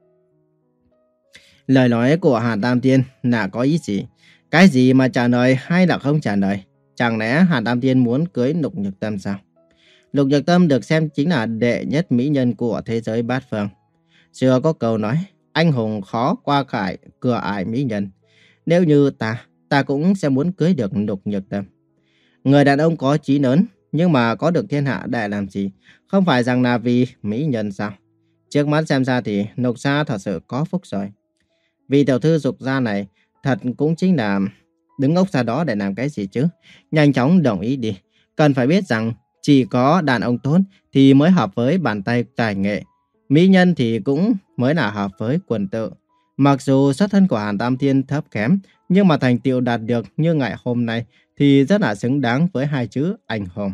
S1: Lời nói của Hàn Tam Thiên là có ý gì? Cái gì mà trả lời hay là không trả lời? Chẳng lẽ Hàn Tam Thiên muốn cưới Lục Nhược Tâm sao? Lục Nhược Tâm được xem chính là đệ nhất mỹ nhân của thế giới bát phương. Xưa có câu nói, anh hùng khó qua khải cửa ải mỹ nhân. Nếu như ta, ta cũng sẽ muốn cưới được Lục Nhược Tâm. Người đàn ông có chí lớn, nhưng mà có được thiên hạ để làm gì? Không phải rằng là vì mỹ nhân sao? Trước mắt xem ra thì Lục gia thật sự có phúc rồi. Vì tiểu thư Dục gia này thật cũng chính là đứng ốc ra đó để làm cái gì chứ? Nhanh chóng đồng ý đi. Cần phải biết rằng chỉ có đàn ông tốt thì mới hợp với bàn tay tài nghệ. Mỹ nhân thì cũng mới là hợp với quần tự. Mặc dù xuất thân của Hàn Tam Thiên thấp kém, nhưng mà thành tựu đạt được như ngày hôm nay thì rất là xứng đáng với hai chữ anh hùng.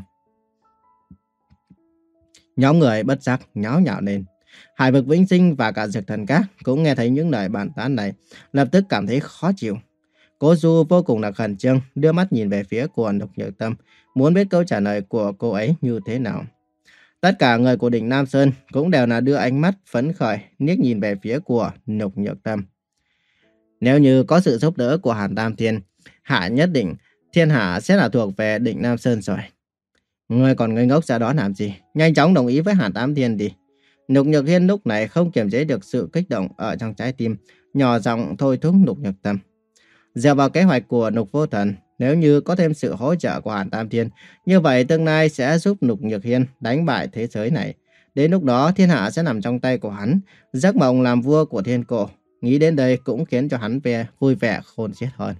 S1: Nhóm người bất giác nháo nhào lên. Hải Vực Vĩnh Sinh và cả Dược Thần Các cũng nghe thấy những lời bàn tán này, lập tức cảm thấy khó chịu. Cố Du vô cùng là khẩn trương, đưa mắt nhìn về phía của Lục Nhược Tâm, muốn biết câu trả lời của cô ấy như thế nào. Tất cả người của đỉnh Nam Sơn cũng đều là đưa ánh mắt phấn khởi, liếc nhìn về phía của Lục Nhược Tâm. Nếu như có sự giúp đỡ của Hàn Tam Thiên, hạ nhất định thiên hạ sẽ là thuộc về Định Nam Sơn rồi. Ngươi còn ngây ngốc ra đó làm gì? Nhanh chóng đồng ý với Hàn Tam Thiên đi. Lục Nhược Hiên lúc này không kiềm chế được sự kích động ở trong trái tim, nhỏ giọng thôi thúc Lục Nhược Tâm. Dựa vào kế hoạch của Lục Vô Thần, nếu như có thêm sự hỗ trợ của Hàn Tam Thiên, như vậy tương lai sẽ giúp Lục Nhược Hiên đánh bại thế giới này. Đến lúc đó thiên hạ sẽ nằm trong tay của hắn, giấc mộng làm vua của thiên cổ. Nghĩ đến đây cũng khiến cho hắn về vui vẻ khôn xiết hơn.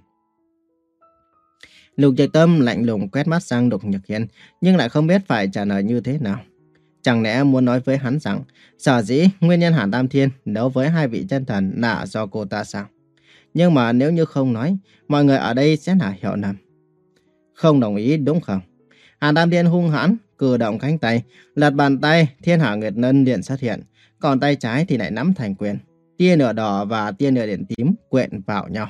S1: Lục Nhược Tâm lạnh lùng quét mắt sang Lục Nhược Hiên, nhưng lại không biết phải trả lời như thế nào. Chẳng lẽ muốn nói với hắn rằng, sở dĩ nguyên nhân Hàn Tam Thiên đấu với hai vị chân thần là do cô ta sao? Nhưng mà nếu như không nói, mọi người ở đây sẽ là hiểu lầm. Không đồng ý đúng không? Hàn Tam Thiên hung hãn, cử động cánh tay, lật bàn tay, Thiên Hạ Nguyệt Ngân liền xuất hiện, còn tay trái thì lại nắm thành quyền. Tia lửa đỏ và tia lửa điện tím quyện vào nhau.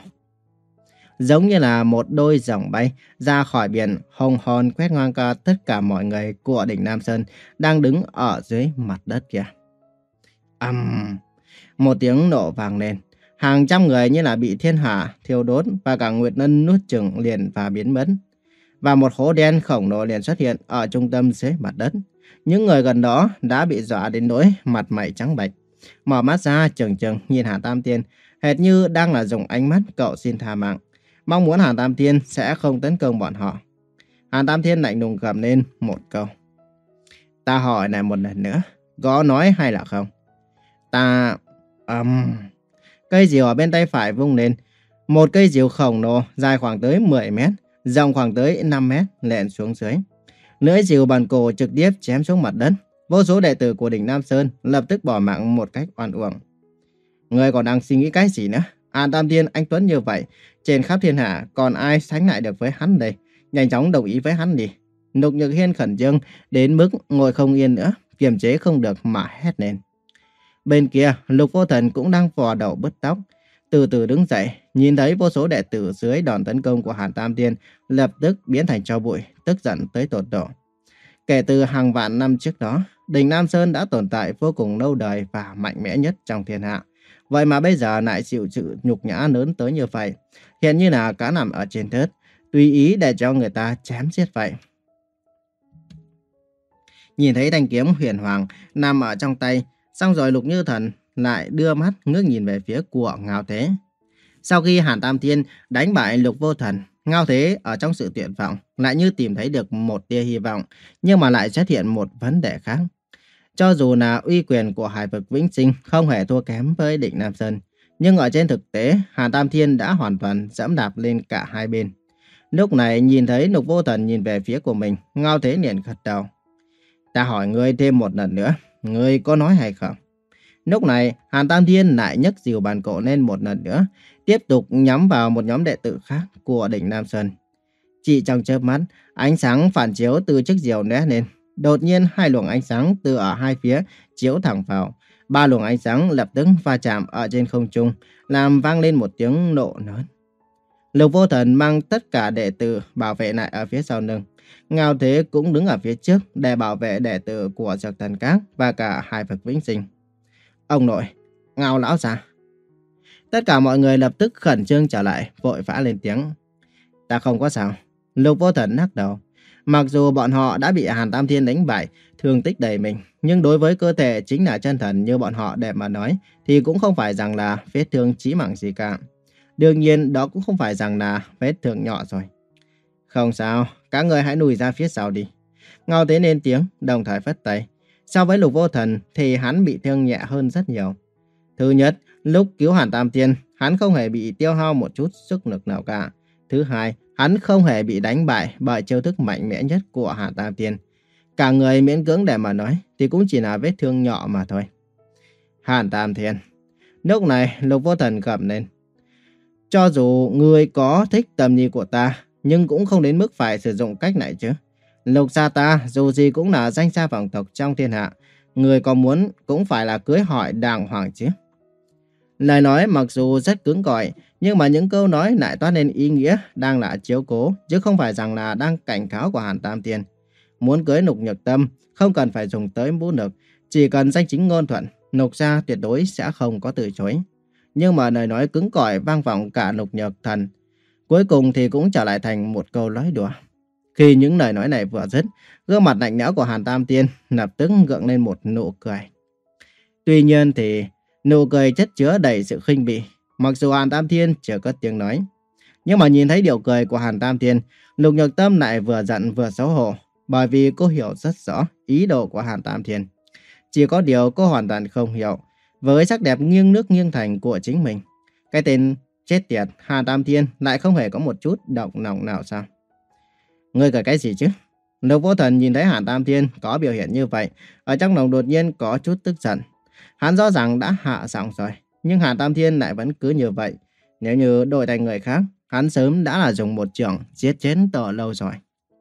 S1: Giống như là một đôi rồng bay ra khỏi biển, hùng hồn quét ngang qua tất cả mọi người của đỉnh Nam Sơn đang đứng ở dưới mặt đất kia. Ầm! Um, một tiếng nổ vang lên. Hàng trăm người như là bị thiên hạ thiêu đốt và cả Nguyệt Ngân nuốt chửng liền và biến mất. Và một hố đen khổng lồ liền xuất hiện ở trung tâm dưới mặt đất. Những người gần đó đã bị dọa đến nỗi mặt mày trắng bệch, mở mắt ra trừng trừng nhìn Hàn Tam Thiên, hệt như đang là dùng ánh mắt cậu xin tha mạng, mong muốn Hàn Tam Thiên sẽ không tấn công bọn họ. Hàn Tam Thiên lạnh lùng gầm lên một câu. Ta hỏi lại một lần nữa, có nói hay là không? Ta... Um... Cây diều ở bên tay phải vung lên. Một cây diều khổng lồ dài khoảng tới mười mét, rộng khoảng tới năm mét lẹn xuống dưới. Lưỡi diều bàn cổ trực tiếp chém xuống mặt đất. Vô số đệ tử của đỉnh Nam Sơn lập tức bỏ mạng một cách oan uổng. Người còn đang suy nghĩ cái gì nữa? Hàn Tam Thiên anh tuấn như vậy, trên khắp thiên hạ còn ai sánh lại được với hắn đây? Nhanh chóng đồng ý với hắn đi. Lục Nhược Hiên khẩn trương đến mức ngồi không yên nữa, kiềm chế không được mà hét lên. Bên kia, Lục Vô Thần cũng đang vò đầu bứt tóc, từ từ đứng dậy, nhìn thấy vô số đệ tử dưới đòn tấn công của Hàn Tam Thiên lập tức biến thành tro bụi, tức giận tới tột độ. Kể từ hàng vạn năm trước đó, đỉnh Nam Sơn đã tồn tại vô cùng lâu đời và mạnh mẽ nhất trong thiên hạ. Vậy mà bây giờ lại chịu sự nhục nhã lớn tới như vậy, hiện như là cá nằm ở trên thớt, tùy ý để cho người ta chém giết vậy. Nhìn thấy thanh kiếm huyền hoàng nằm ở trong tay, xong rồi Lục Như Thần lại đưa mắt ngước nhìn về phía của Ngao Thế. Sau khi Hàn Tam Thiên đánh bại Lục Vô Thần, Ngao Thế ở trong sự tuyệt vọng lại như tìm thấy được một tia hy vọng, nhưng mà lại xuất hiện một vấn đề khác. Cho dù là uy quyền của Hải vực Vĩnh Sinh không hề thua kém với đỉnh Nam Sơn, nhưng ở trên thực tế, Hàn Tam Thiên đã hoàn toàn dẫm đạp lên cả hai bên. Lúc này nhìn thấy Lục Vô Thần nhìn về phía của mình, Ngao Thế liền gật đầu. Ta hỏi ngươi thêm một lần nữa, ngươi có nói hay không? Lúc này, Hàn Tam Thiên lại nhấc diều bàn cổ lên một lần nữa, tiếp tục nhắm vào một nhóm đệ tử khác của đỉnh Nam Sơn. Chỉ trong chớp mắt, ánh sáng phản chiếu từ chiếc diều lóe lên. Đột nhiên hai luồng ánh sáng từ ở hai phía chiếu thẳng vào. Ba luồng ánh sáng lập tức va chạm ở trên không trung, làm vang lên một tiếng nổ lớn. Lục Vô Thần mang tất cả đệ tử bảo vệ lại ở phía sau lưng. Ngao Thế cũng đứng ở phía trước để bảo vệ đệ tử của Dược Thần Các và cả Hải vực Vĩnh Sinh. Ông nội, Ngao lão già. Tất cả mọi người lập tức khẩn trương trở lại, vội vã lên tiếng. Ta không có sao. Lục Vô Thần lắc đầu. Mặc dù bọn họ đã bị Hàn Tam Thiên đánh bại, thương tích đầy mình, nhưng đối với cơ thể chính là chân thần như bọn họ đẹp mà nói, thì cũng không phải rằng là vết thương chí mạng gì cả. Đương nhiên đó cũng không phải rằng là vết thương nhỏ rồi. Không sao, các người hãy lùi ra phía sau đi. Ngao Thế lên tiếng, đồng thời phất tay. So với Lục Vô Thần thì hắn bị thương nhẹ hơn rất nhiều. Thứ nhất, lúc cứu Hàn Tam Thiên, hắn không hề bị tiêu hao một chút sức lực nào cả. Thứ hai, hắn không hề bị đánh bại bởi chiêu thức mạnh mẽ nhất của Hàn Tam Thiên. Cả người miễn cưỡng để mà nói thì cũng chỉ là vết thương nhỏ mà thôi. Hàn Tam Thiên. Lúc này Lục Vô Thần gầm lên. Cho dù ngươi có thích tầm nhìn của ta, nhưng cũng không đến mức phải sử dụng cách này chứ. Lục gia ta dù gì cũng là danh gia vọng tộc trong thiên hạ. Ngươi có muốn cũng phải là cưới hỏi đàng hoàng chứ. Lời nói mặc dù rất cứng cỏi, nhưng mà những câu nói lại toát lên ý nghĩa đang là chiếu cố, chứ không phải rằng là đang cảnh cáo của Hàn Tam Thiên. Muốn cưới Lục Nhược Tâm, không cần phải dùng tới vũ lực, chỉ cần danh chính ngôn thuận, Lục gia tuyệt đối sẽ không có từ chối. Nhưng mà lời nói cứng cỏi vang vọng cả Lục Nhược Thần. Cuối cùng thì cũng trở lại thành một câu nói đùa. Khi những lời nói này vừa dứt, gương mặt lạnh lẽo của Hàn Tam Tiên lập tức gượng lên một nụ cười. Tuy nhiên thì nụ cười chất chứa đầy sự khinh bỉ. Mặc dù Hàn Tam Thiên chưa cất tiếng nói, nhưng mà nhìn thấy điệu cười của Hàn Tam Thiên, Lục Nhược Tâm lại vừa giận vừa xấu hổ, bởi vì cô hiểu rất rõ ý đồ của Hàn Tam Thiên. Chỉ có điều cô hoàn toàn không hiểu, với sắc đẹp nghiêng nước nghiêng thành của chính mình, cái tên chết tiệt Hàn Tam Thiên lại không hề có một chút động lòng nào sao? Ngươi cười cái gì chứ? Lục Vô Thần nhìn thấy Hàn Tam Thiên có biểu hiện như vậy, ở trong lòng đột nhiên có chút tức giận. Hắn rõ ràng đã hạ giọng rồi, nhưng Hàn Tam Thiên lại vẫn cứ như vậy. Nếu như đổi thành người khác, hắn sớm đã là dùng một chưởng giết chết từ lâu rồi.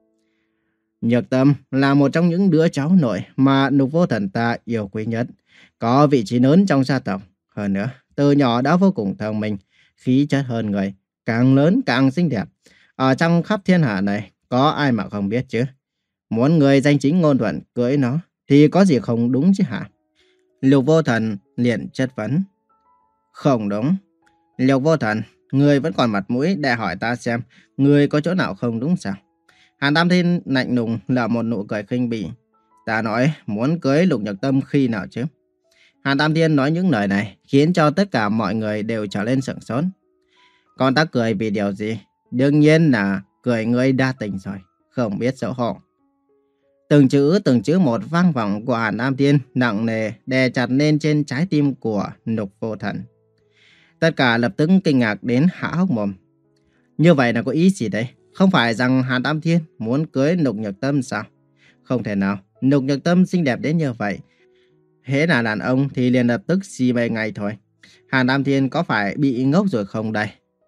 S1: Nhược Tâm là một trong những đứa cháu nội mà Lục Vô Thần ta yêu quý nhất, có vị trí lớn trong gia tộc. Hơn nữa, từ nhỏ đã vô cùng thông minh, khí chất hơn người, càng lớn càng xinh đẹp. Ở trong khắp thiên hạ này, có ai mà không biết chứ? Muốn người danh chính ngôn thuận cưới nó, thì có gì không đúng chứ hả? Lục Vô Thần liền chất vấn. Không đúng. Lục Vô Thần, người vẫn còn mặt mũi để hỏi ta xem người có chỗ nào không đúng sao? Hàn Tam Thiên lạnh lùng là một nụ cười khinh bỉ. Ta nói muốn cưới Lục Nhược Tâm khi nào chứ? Hàn Tam Thiên nói những lời này khiến cho tất cả mọi người đều trở lên sững sốt. Còn ta cười vì điều gì? Đương nhiên là cười ngươi đa tình rồi, không biết xấu hổ. Từng chữ từng chữ một vang vọng của Hàn Tam Thiên nặng nề đè chặt lên trên trái tim của Lục Vô Thần. Tất cả lập tức kinh ngạc đến há hốc mồm. Như vậy là có ý gì đây? Không phải rằng Hàn Tam Thiên muốn cưới Lục Nhược Tâm sao? Không thể nào, Lục Nhược Tâm xinh đẹp đến như vậy. Hễ là đàn ông thì liền lập tức si mê ngay thôi. Hàn Tam Thiên có phải bị ngốc rồi không đây?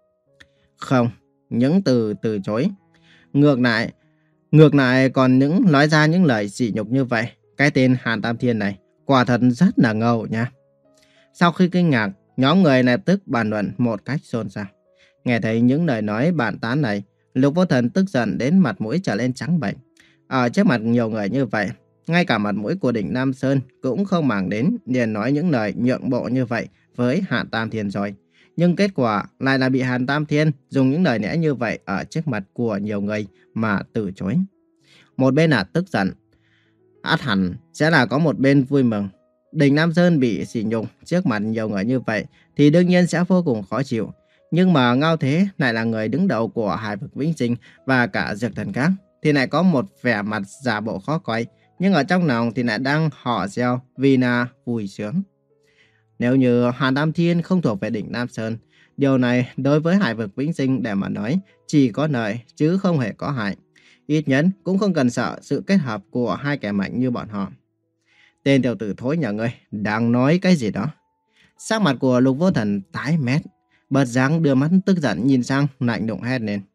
S1: Không, những từ từ chối. Ngược lại, ngược lại còn những nói ra những lời sỉ nhục như vậy. Cái tên Hàn Tam Thiên này quả thật rất là ngầu nha. Sau khi kinh ngạc, nhóm người lập tức bàn luận một cách xôn xao. Nghe thấy những lời nói bàn tán này, Lục Vô Thần tức giận đến mặt mũi trở lên trắng bệch. Ở trước mặt nhiều người như vậy, ngay cả mặt mũi của đỉnh Nam Sơn cũng không màng đến, liền nói những lời nhượng bộ như vậy với Hàn Tam Thiên rồi. Nhưng kết quả lại là bị Hàn Tam Thiên dùng những lời lẽ như vậy ở trước mặt của nhiều người mà từ chối. Một bên là tức giận, ắt hẳn sẽ là có một bên vui mừng. Đỉnh Nam Sơn bị sỉ nhục trước mặt nhiều người như vậy thì đương nhiên sẽ vô cùng khó chịu. Nhưng mà Ngao Thế lại là người đứng đầu của Hải Vực Vĩnh Sinh và cả dược thần khác, thì lại có một vẻ mặt giả bộ khó coi, nhưng ở trong lòng thì lại đang hò reo vì là vui sướng. Nếu như Hàn Tam Thiên không thuộc về đỉnh Nam Sơn, điều này đối với Hải Vực Vĩnh Sinh để mà nói chỉ có lợi chứ không hề có hại. Ít nhất cũng không cần sợ sự kết hợp của hai kẻ mạnh như bọn họ. Tên tiểu tử thối nhà ngươi đang nói cái gì đó? Sắc mặt của Lục Vô Thần tái mét, bật dáng đưa mắt tức giận nhìn sang lạnh lùng hét lên.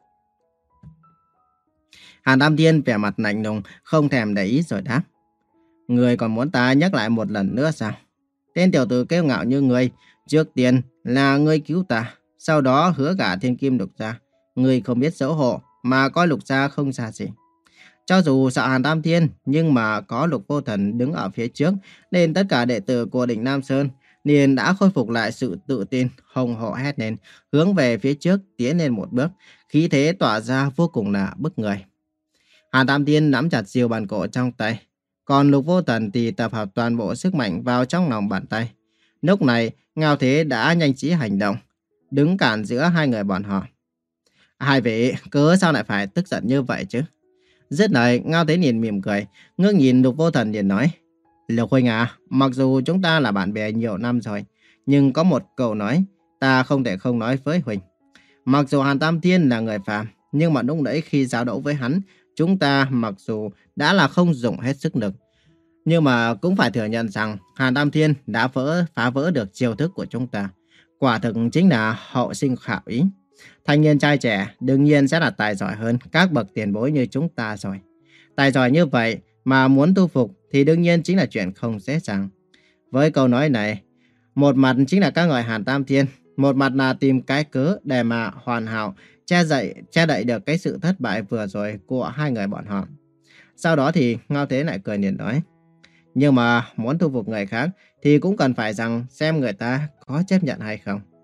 S1: Hàn Tam Thiên vẻ mặt lạnh lùng không thèm để ý rồi đáp. Ngươi còn muốn ta nhắc lại một lần nữa sao? Tên tiểu tử kiêu ngạo như ngươi, trước tiên là ngươi cứu ta, sau đó hứa gả thiên kim Lục gia. Ngươi không biết xấu hổ mà coi Lục gia không xa gì. Cho dù sợ Hàn Tam Thiên, nhưng mà có Lục Vô Thần đứng ở phía trước, nên tất cả đệ tử của đỉnh Nam Sơn liền đã khôi phục lại sự tự tin, hùng hổ hét lên, hướng về phía trước tiến lên một bước, khí thế tỏa ra vô cùng là bức người. Hàn Tam Thiên nắm chặt diều bàn cổ trong tay, còn Lục Vô Thần thì tập hợp toàn bộ sức mạnh vào trong lòng bàn tay. Lúc này, Ngao Thế đã nhanh trí hành động, đứng cản giữa hai người bọn họ. Hai vị, cớ sao lại phải tức giận như vậy chứ? Dứt lời, Ngao Thế liền mỉm cười, ngước nhìn Lục Vô Thần liền nói. Lục huynh à, mặc dù chúng ta là bạn bè nhiều năm rồi, nhưng có một câu nói, ta không thể không nói với huynh. Mặc dù Hàn Tam Thiên là người phàm, nhưng mà lúc nãy khi giao đấu với hắn, chúng ta mặc dù đã là không dùng hết sức lực, nhưng mà cũng phải thừa nhận rằng Hàn Tam Thiên đã vỡ, phá vỡ được chiêu thức của chúng ta. Quả thực chính là hậu sinh khả úy. Thanh niên trai trẻ đương nhiên sẽ là tài giỏi hơn các bậc tiền bối như chúng ta rồi. Tài giỏi như vậy mà muốn thu phục thì đương nhiên chính là chuyện không dễ dàng. Với câu nói này, một mặt chính là ca ngợi Hàn Tam Thiên, một mặt là tìm cái cớ để mà hoàn hảo che dậy, che đậy được cái sự thất bại vừa rồi của hai người bọn họ. Sau đó thì Ngao Thế lại cười liền nói. Nhưng mà muốn thu phục người khác thì cũng cần phải rằng xem người ta có chấp nhận hay không.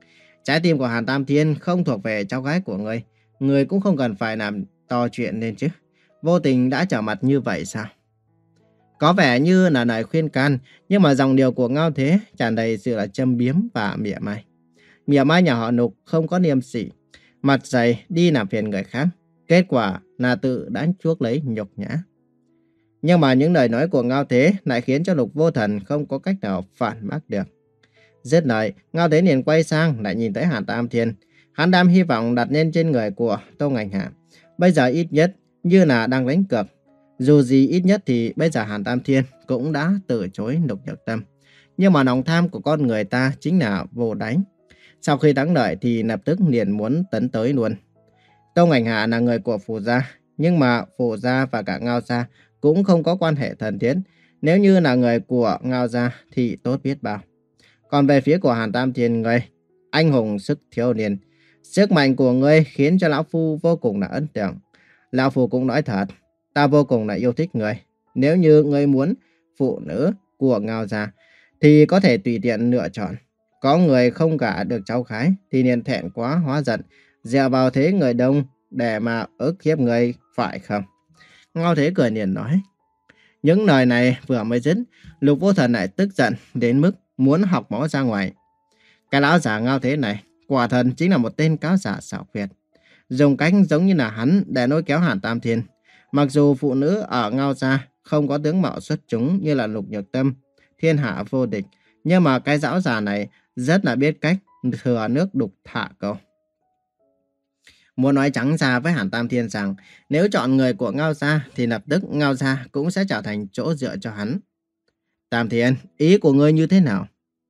S1: Trái tim của Hàn Tam Thiên không thuộc về cháu gái của ngươi. Ngươi cũng không cần phải làm to chuyện lên chứ. Vô tình đã trở mặt như vậy sao? Có vẻ như là lời khuyên can, nhưng mà dòng điệu của Ngao Thế tràn đầy sự là châm biếm và mỉa mai. Mỉa mai nhà họ Lục không có liêm sỉ, mặt dày đi làm phiền người khác. Kết quả là tự đã chuốc lấy nhục nhã. Nhưng mà những lời nói của Ngao Thế lại khiến cho Lục Vô Thần không có cách nào phản bác được. Dứt lời, Ngao Thế liền quay sang lại nhìn tới Hàn Tam Thiên. Hắn đang hy vọng đặt lên trên người của Tô Ngành Hạ. Bây giờ ít nhất như là đang đánh cược. Dù gì ít nhất thì bây giờ Hàn Tam Thiên cũng đã từ chối Lục Nhược Tâm. Nhưng mà lòng tham của con người ta chính là vô đánh. Sau khi thắng lợi thì lập tức liền muốn tấn tới luôn. Tô Ngành Hạ là người của Phù gia, nhưng mà Phù gia và cả Ngao gia cũng không có quan hệ thân thiết. Nếu như là người của Ngao gia thì tốt biết bao. Còn về phía của Hàn Tam Thiên, ngươi anh hùng sức thiếu niên, sức mạnh của ngươi khiến cho lão phu vô cùng là ấn tượng. Lão phu cũng nói thật, ta vô cùng là yêu thích ngươi. Nếu như ngươi muốn phụ nữ của Ngao gia thì có thể tùy tiện lựa chọn. Có người không gả được cháu gái thì liền thẹn quá hóa giận, dè vào thế người đông để mà ức hiếp ngươi, phải không? Ngao Thế cười liền nói. Những lời này vừa mới dứt, Lục Vô Thần lại tức giận đến mức muốn học máu ra ngoài. Cái lão giả Ngao Thế này quả thần chính là một tên cáo giả xảo quyệt, dùng cách giống như là hắn để lôi kéo Hàn Tam Thiên. Mặc dù phụ nữ ở Ngao gia không có tướng mạo xuất chúng như là Lục Nhược Tâm, thiên hạ vô địch, nhưng mà cái lão giả này rất là biết cách thừa nước đục thả câu. Muốn nói trắng ra với Hàn Tam Thiên rằng nếu chọn người của Ngao gia thì lập tức Ngao gia cũng sẽ trở thành chỗ dựa cho hắn. Tam Thiên, ý của ngươi như thế nào?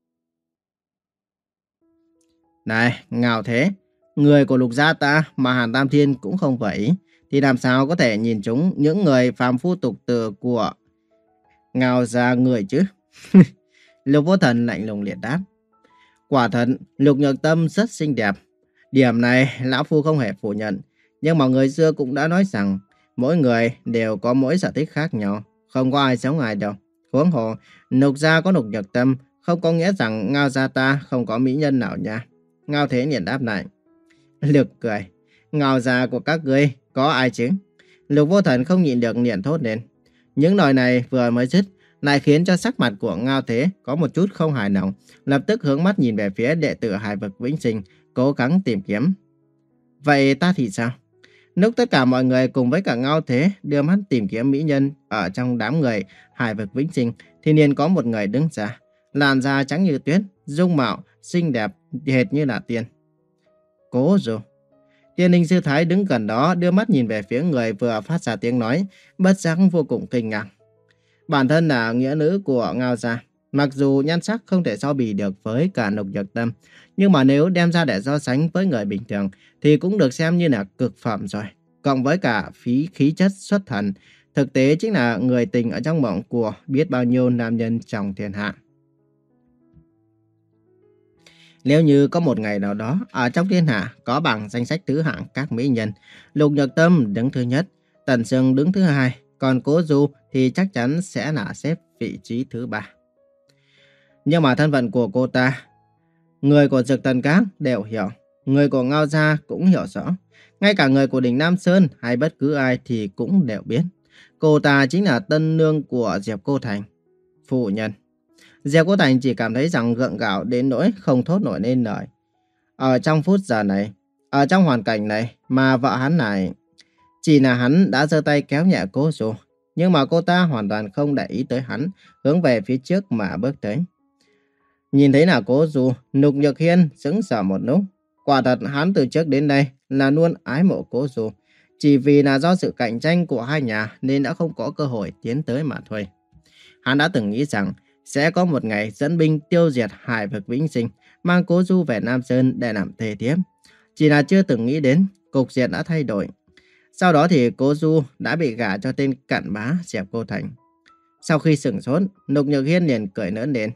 S1: Này, Ngao Thế, người của Lục gia ta mà Hàn Tam Thiên cũng không vậy, thì làm sao có thể nhìn chúng những người phàm phu tục tử của Ngao gia người chứ? Lục Vô Thần lạnh lùng liệt đáp. Quả thật, Lục Nhược Tâm rất xinh đẹp. Điểm này lão phu không hề phủ nhận, nhưng mà người xưa cũng đã nói rằng mỗi người đều có mỗi sở thích khác nhau, không có ai giống ai đâu. Huống hồ, Lục gia có Lục Nhược Tâm, không có nghĩa rằng Ngao gia ta không có mỹ nhân nào nha. Ngao Thế liền đáp lại. Lực cười, Ngao gia của các ngươi có ai chứ? Lục Vô Thần không nhịn được liền thốt lên. Những lời này vừa mới dứt lại khiến cho sắc mặt của Ngao Thế có một chút không hài lòng, lập tức hướng mắt nhìn về phía đệ tử Hải Vực Vĩnh Sinh, cố gắng tìm kiếm. Vậy ta thì sao? Lúc tất cả mọi người cùng với cả Ngao Thế đưa mắt tìm kiếm mỹ nhân ở trong đám người Hải Vực Vĩnh Sinh, thì liền có một người đứng ra, làn da trắng như tuyết, dung mạo xinh đẹp hệt như là tiên. Cố Du. Tiên Linh Sư Thái đứng gần đó đưa mắt nhìn về phía người vừa phát ra tiếng nói, bất giác vô cùng kinh ngạc. Bản thân là nghĩa nữ của Ngao gia, mặc dù nhan sắc không thể so bì được với cả Lục Nhược Tâm, nhưng mà nếu đem ra để so sánh với người bình thường thì cũng được xem như là cực phẩm rồi. Cộng với cả phí khí chất xuất thần, thực tế chính là người tình ở trong mộng của biết bao nhiêu nam nhân trong thiên hạ. Nếu như có một ngày nào đó ở trong thiên hạ có bảng danh sách thứ hạng các mỹ nhân, Lục Nhược Tâm đứng thứ nhất, Tần Sương đứng thứ hai, còn Cố Du thì chắc chắn sẽ là xếp vị trí thứ ba. Nhưng mà thân phận của cô ta, người của Dực Thần Các đều hiểu, người của Ngao gia cũng hiểu rõ, ngay cả người của Đỉnh Nam Sơn hay bất cứ ai thì cũng đều biết. Cô ta chính là tân nương của Diệp Cô Thành, phụ nhân. Diệp Cô Thành chỉ cảm thấy rằng gượng gạo đến nỗi không thốt nổi nên lời. Ở trong phút giờ này, ở trong hoàn cảnh này mà vợ hắn này, chỉ là hắn đã giơ tay kéo nhẹ Cố Du, nhưng mà cô ta hoàn toàn không để ý tới hắn, hướng về phía trước mà bước tới. Nhìn thấy là Cố Du, Lục Nhược Hiên sững sờ một lúc. Quả thật hắn từ trước đến đây là luôn ái mộ Cố Du, chỉ vì là do sự cạnh tranh của hai nhà nên đã không có cơ hội tiến tới mà thôi. Hắn đã từng nghĩ rằng sẽ có một ngày dẫn binh tiêu diệt Hải Vực Vĩnh Sinh, mang Cố Du về Nam Sơn để làm thề thiếp. Chỉ là chưa từng nghĩ đến cục diện đã thay đổi. Sau đó thì Cố Du đã bị gả cho tên cặn bá Diệp Cô Thành. Sau khi sửng sốt, Lục Nhược Hiên liền cười nỡn lên.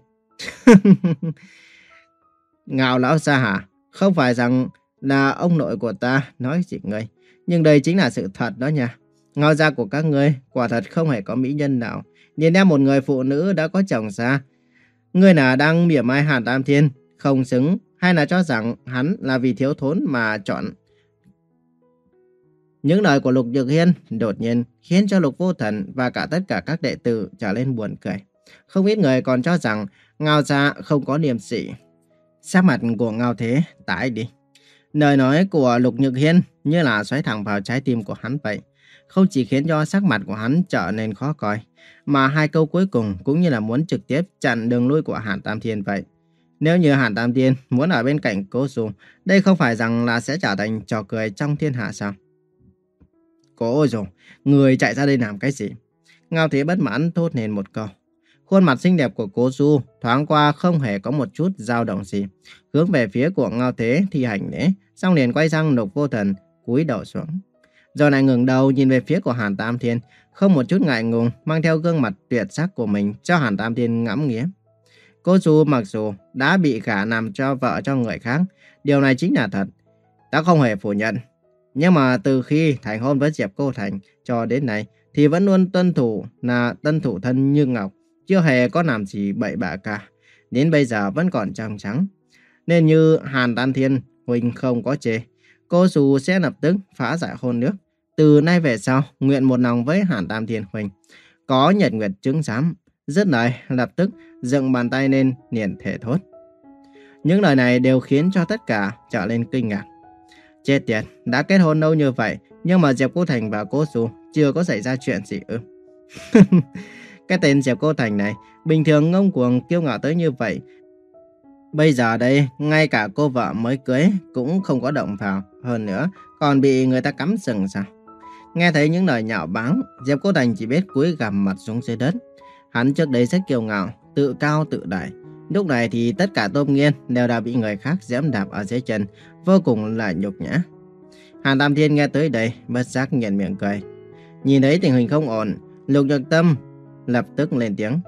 S1: Ngạo lão gia hả? Không phải rằng là ông nội của ta nói gì ngươi, nhưng đây chính là sự thật đó nha. Ngao gia của các ngươi quả thật không hề có mỹ nhân nào, nhìn em một người phụ nữ đã có chồng xa. Ngươi là đang mỉa mai Hàn Tam Thiên, không xứng hay là cho rằng hắn là vì thiếu thốn mà chọn. Những lời của Lục Nhược Hiên đột nhiên khiến cho Lục Vô Thần và cả tất cả các đệ tử trở lên buồn cười. Không ít người còn cho rằng Ngao gia không có liêm sỉ. Sắc mặt của Ngao Thế tái đi. Lời nói của Lục Nhược Hiên như là xoáy thẳng vào trái tim của hắn vậy. Không chỉ khiến cho sắc mặt của hắn trở nên khó coi, mà hai câu cuối cùng cũng như là muốn trực tiếp chặn đường lui của Hàn Tam Thiên vậy. Nếu như Hàn Tam Thiên muốn ở bên cạnh Cố Du, đây không phải rằng là sẽ trở thành trò cười trong thiên hạ sao? Cố Du, người chạy ra đây làm cái gì? Ngao Thế bất mãn thốt lên một câu. Khuôn mặt xinh đẹp của Cố Du thoáng qua không hề có một chút dao động gì, hướng về phía của Ngao Thế thì hành lễ, xong liền quay sang Lục Vô Thần cúi đầu xuống. Rồi lại ngẩng đầu nhìn về phía của Hàn Tam Thiên, không một chút ngại ngùng, mang theo gương mặt tuyệt sắc của mình cho Hàn Tam Thiên ngắm nghía. Cố Du mặc dù đã bị gả làm cho vợ cho người khác, điều này chính là thật, ta không hề phủ nhận. Nhưng mà từ khi thành hôn với Diệp Cô Thành cho đến nay thì vẫn luôn tuân thủ là tân thủ thân như ngọc, chưa hề có làm gì bậy bạ cả, đến bây giờ vẫn còn trong trắng. Nên như Hàn Tam Thiên huynh không có chê, Cố Du sẽ lập tức phá giải hôn nước. Từ nay về sau, nguyện một lòng với Hàn Tam Thiên huynh. Có nhật nguyệt chứng giám. Dứt lời, lập tức dựng bàn tay lên liền thể thốt. Những lời này đều khiến cho tất cả trở lên kinh ngạc. Chết tiệt, đã kết hôn lâu như vậy, nhưng mà Diệp Cô Thành và Cố Du chưa có xảy ra chuyện gì ư? Cái tên Diệp Cô Thành này, bình thường ngông cuồng kiêu ngạo tới như vậy. Bây giờ đây, ngay cả cô vợ mới cưới cũng không có động vào. Hơn nữa, còn bị người ta cắm sừng sao? Nghe thấy những lời nhạo báng, Diệp Cô Thành chỉ biết cúi gằm mặt xuống dưới đất. Hắn trước đây rất kiêu ngạo, tự cao tự đại. Lúc này thì tất cả Tôn Nghiên đều đã bị người khác giẫm đạp ở dưới chân, vô cùng là nhục nhã. Hàn Tam Thiên nghe tới đây, bất giác nhếch miệng cười. Nhìn thấy tình hình không ổn, Lục Nhược Tâm lập tức lên tiếng.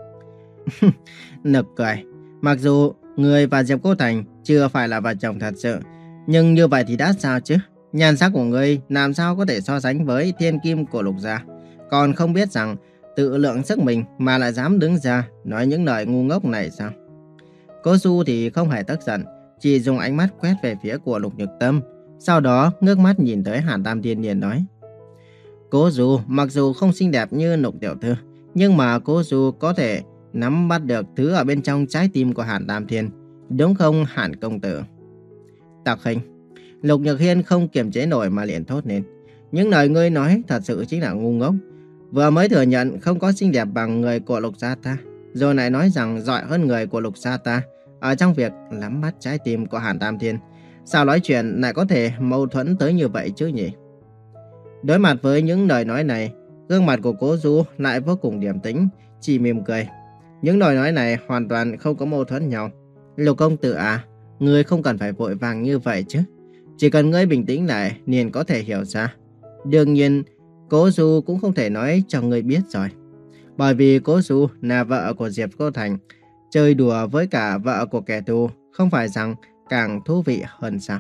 S1: Nực cười, mặc dù người và Diệp Cô Thành chưa phải là vợ chồng thật sự, nhưng như vậy thì đã sao chứ? Nhan sắc của ngươi làm sao có thể so sánh với thiên kim của Lục gia? Còn không biết rằng tự lượng sức mình mà lại dám đứng ra nói những lời ngu ngốc này sao? Cố Du thì không hề tức giận, chỉ dùng ánh mắt quét về phía của Lục Nhược Tâm, sau đó ngước mắt nhìn tới Hàn Tam Thiên liền nói. Cố Du mặc dù không xinh đẹp như Lục tiểu thư, nhưng mà Cố Du có thể nắm bắt được thứ ở bên trong trái tim của Hàn Tam Thiên, đúng không Hàn công tử? Tặc hình. Lục Nhược Hiên không kiềm chế nổi mà liền thốt lên. Những lời ngươi nói thật sự chính là ngu ngốc. Vừa mới thừa nhận không có xinh đẹp bằng người của Lục gia ta, rồi lại nói rằng giỏi hơn người của Lục gia ta ở trong việc nắm bắt trái tim của Hàn Tam Thiên. Sao nói chuyện lại có thể mâu thuẫn tới như vậy chứ nhỉ? Đối mặt với những lời nói này, gương mặt của Cố Du lại vô cùng điềm tĩnh, chỉ mỉm cười. Những lời nói này hoàn toàn không có mâu thuẫn nhau. Lục công tử à, ngươi không cần phải vội vàng như vậy chứ. Chỉ cần ngươi bình tĩnh lại liền có thể hiểu ra. Đương nhiên, Cố Du cũng không thể nói cho ngươi biết rồi. Bởi vì Cố Du là vợ của Diệp Cô Thành, chơi đùa với cả vợ của kẻ thù không phải rằng càng thú vị hơn sao?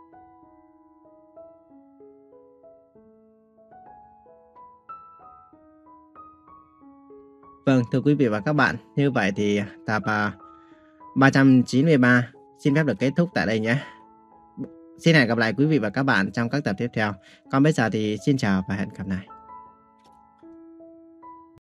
S1: Vâng, thưa quý vị và các bạn, như vậy thì tập uh, ba trăm chín mươi ba xin phép được kết thúc tại đây nhé. Xin hẹn gặp lại quý vị và các bạn trong các tập tiếp theo. Còn bây giờ thì xin chào và hẹn gặp lại.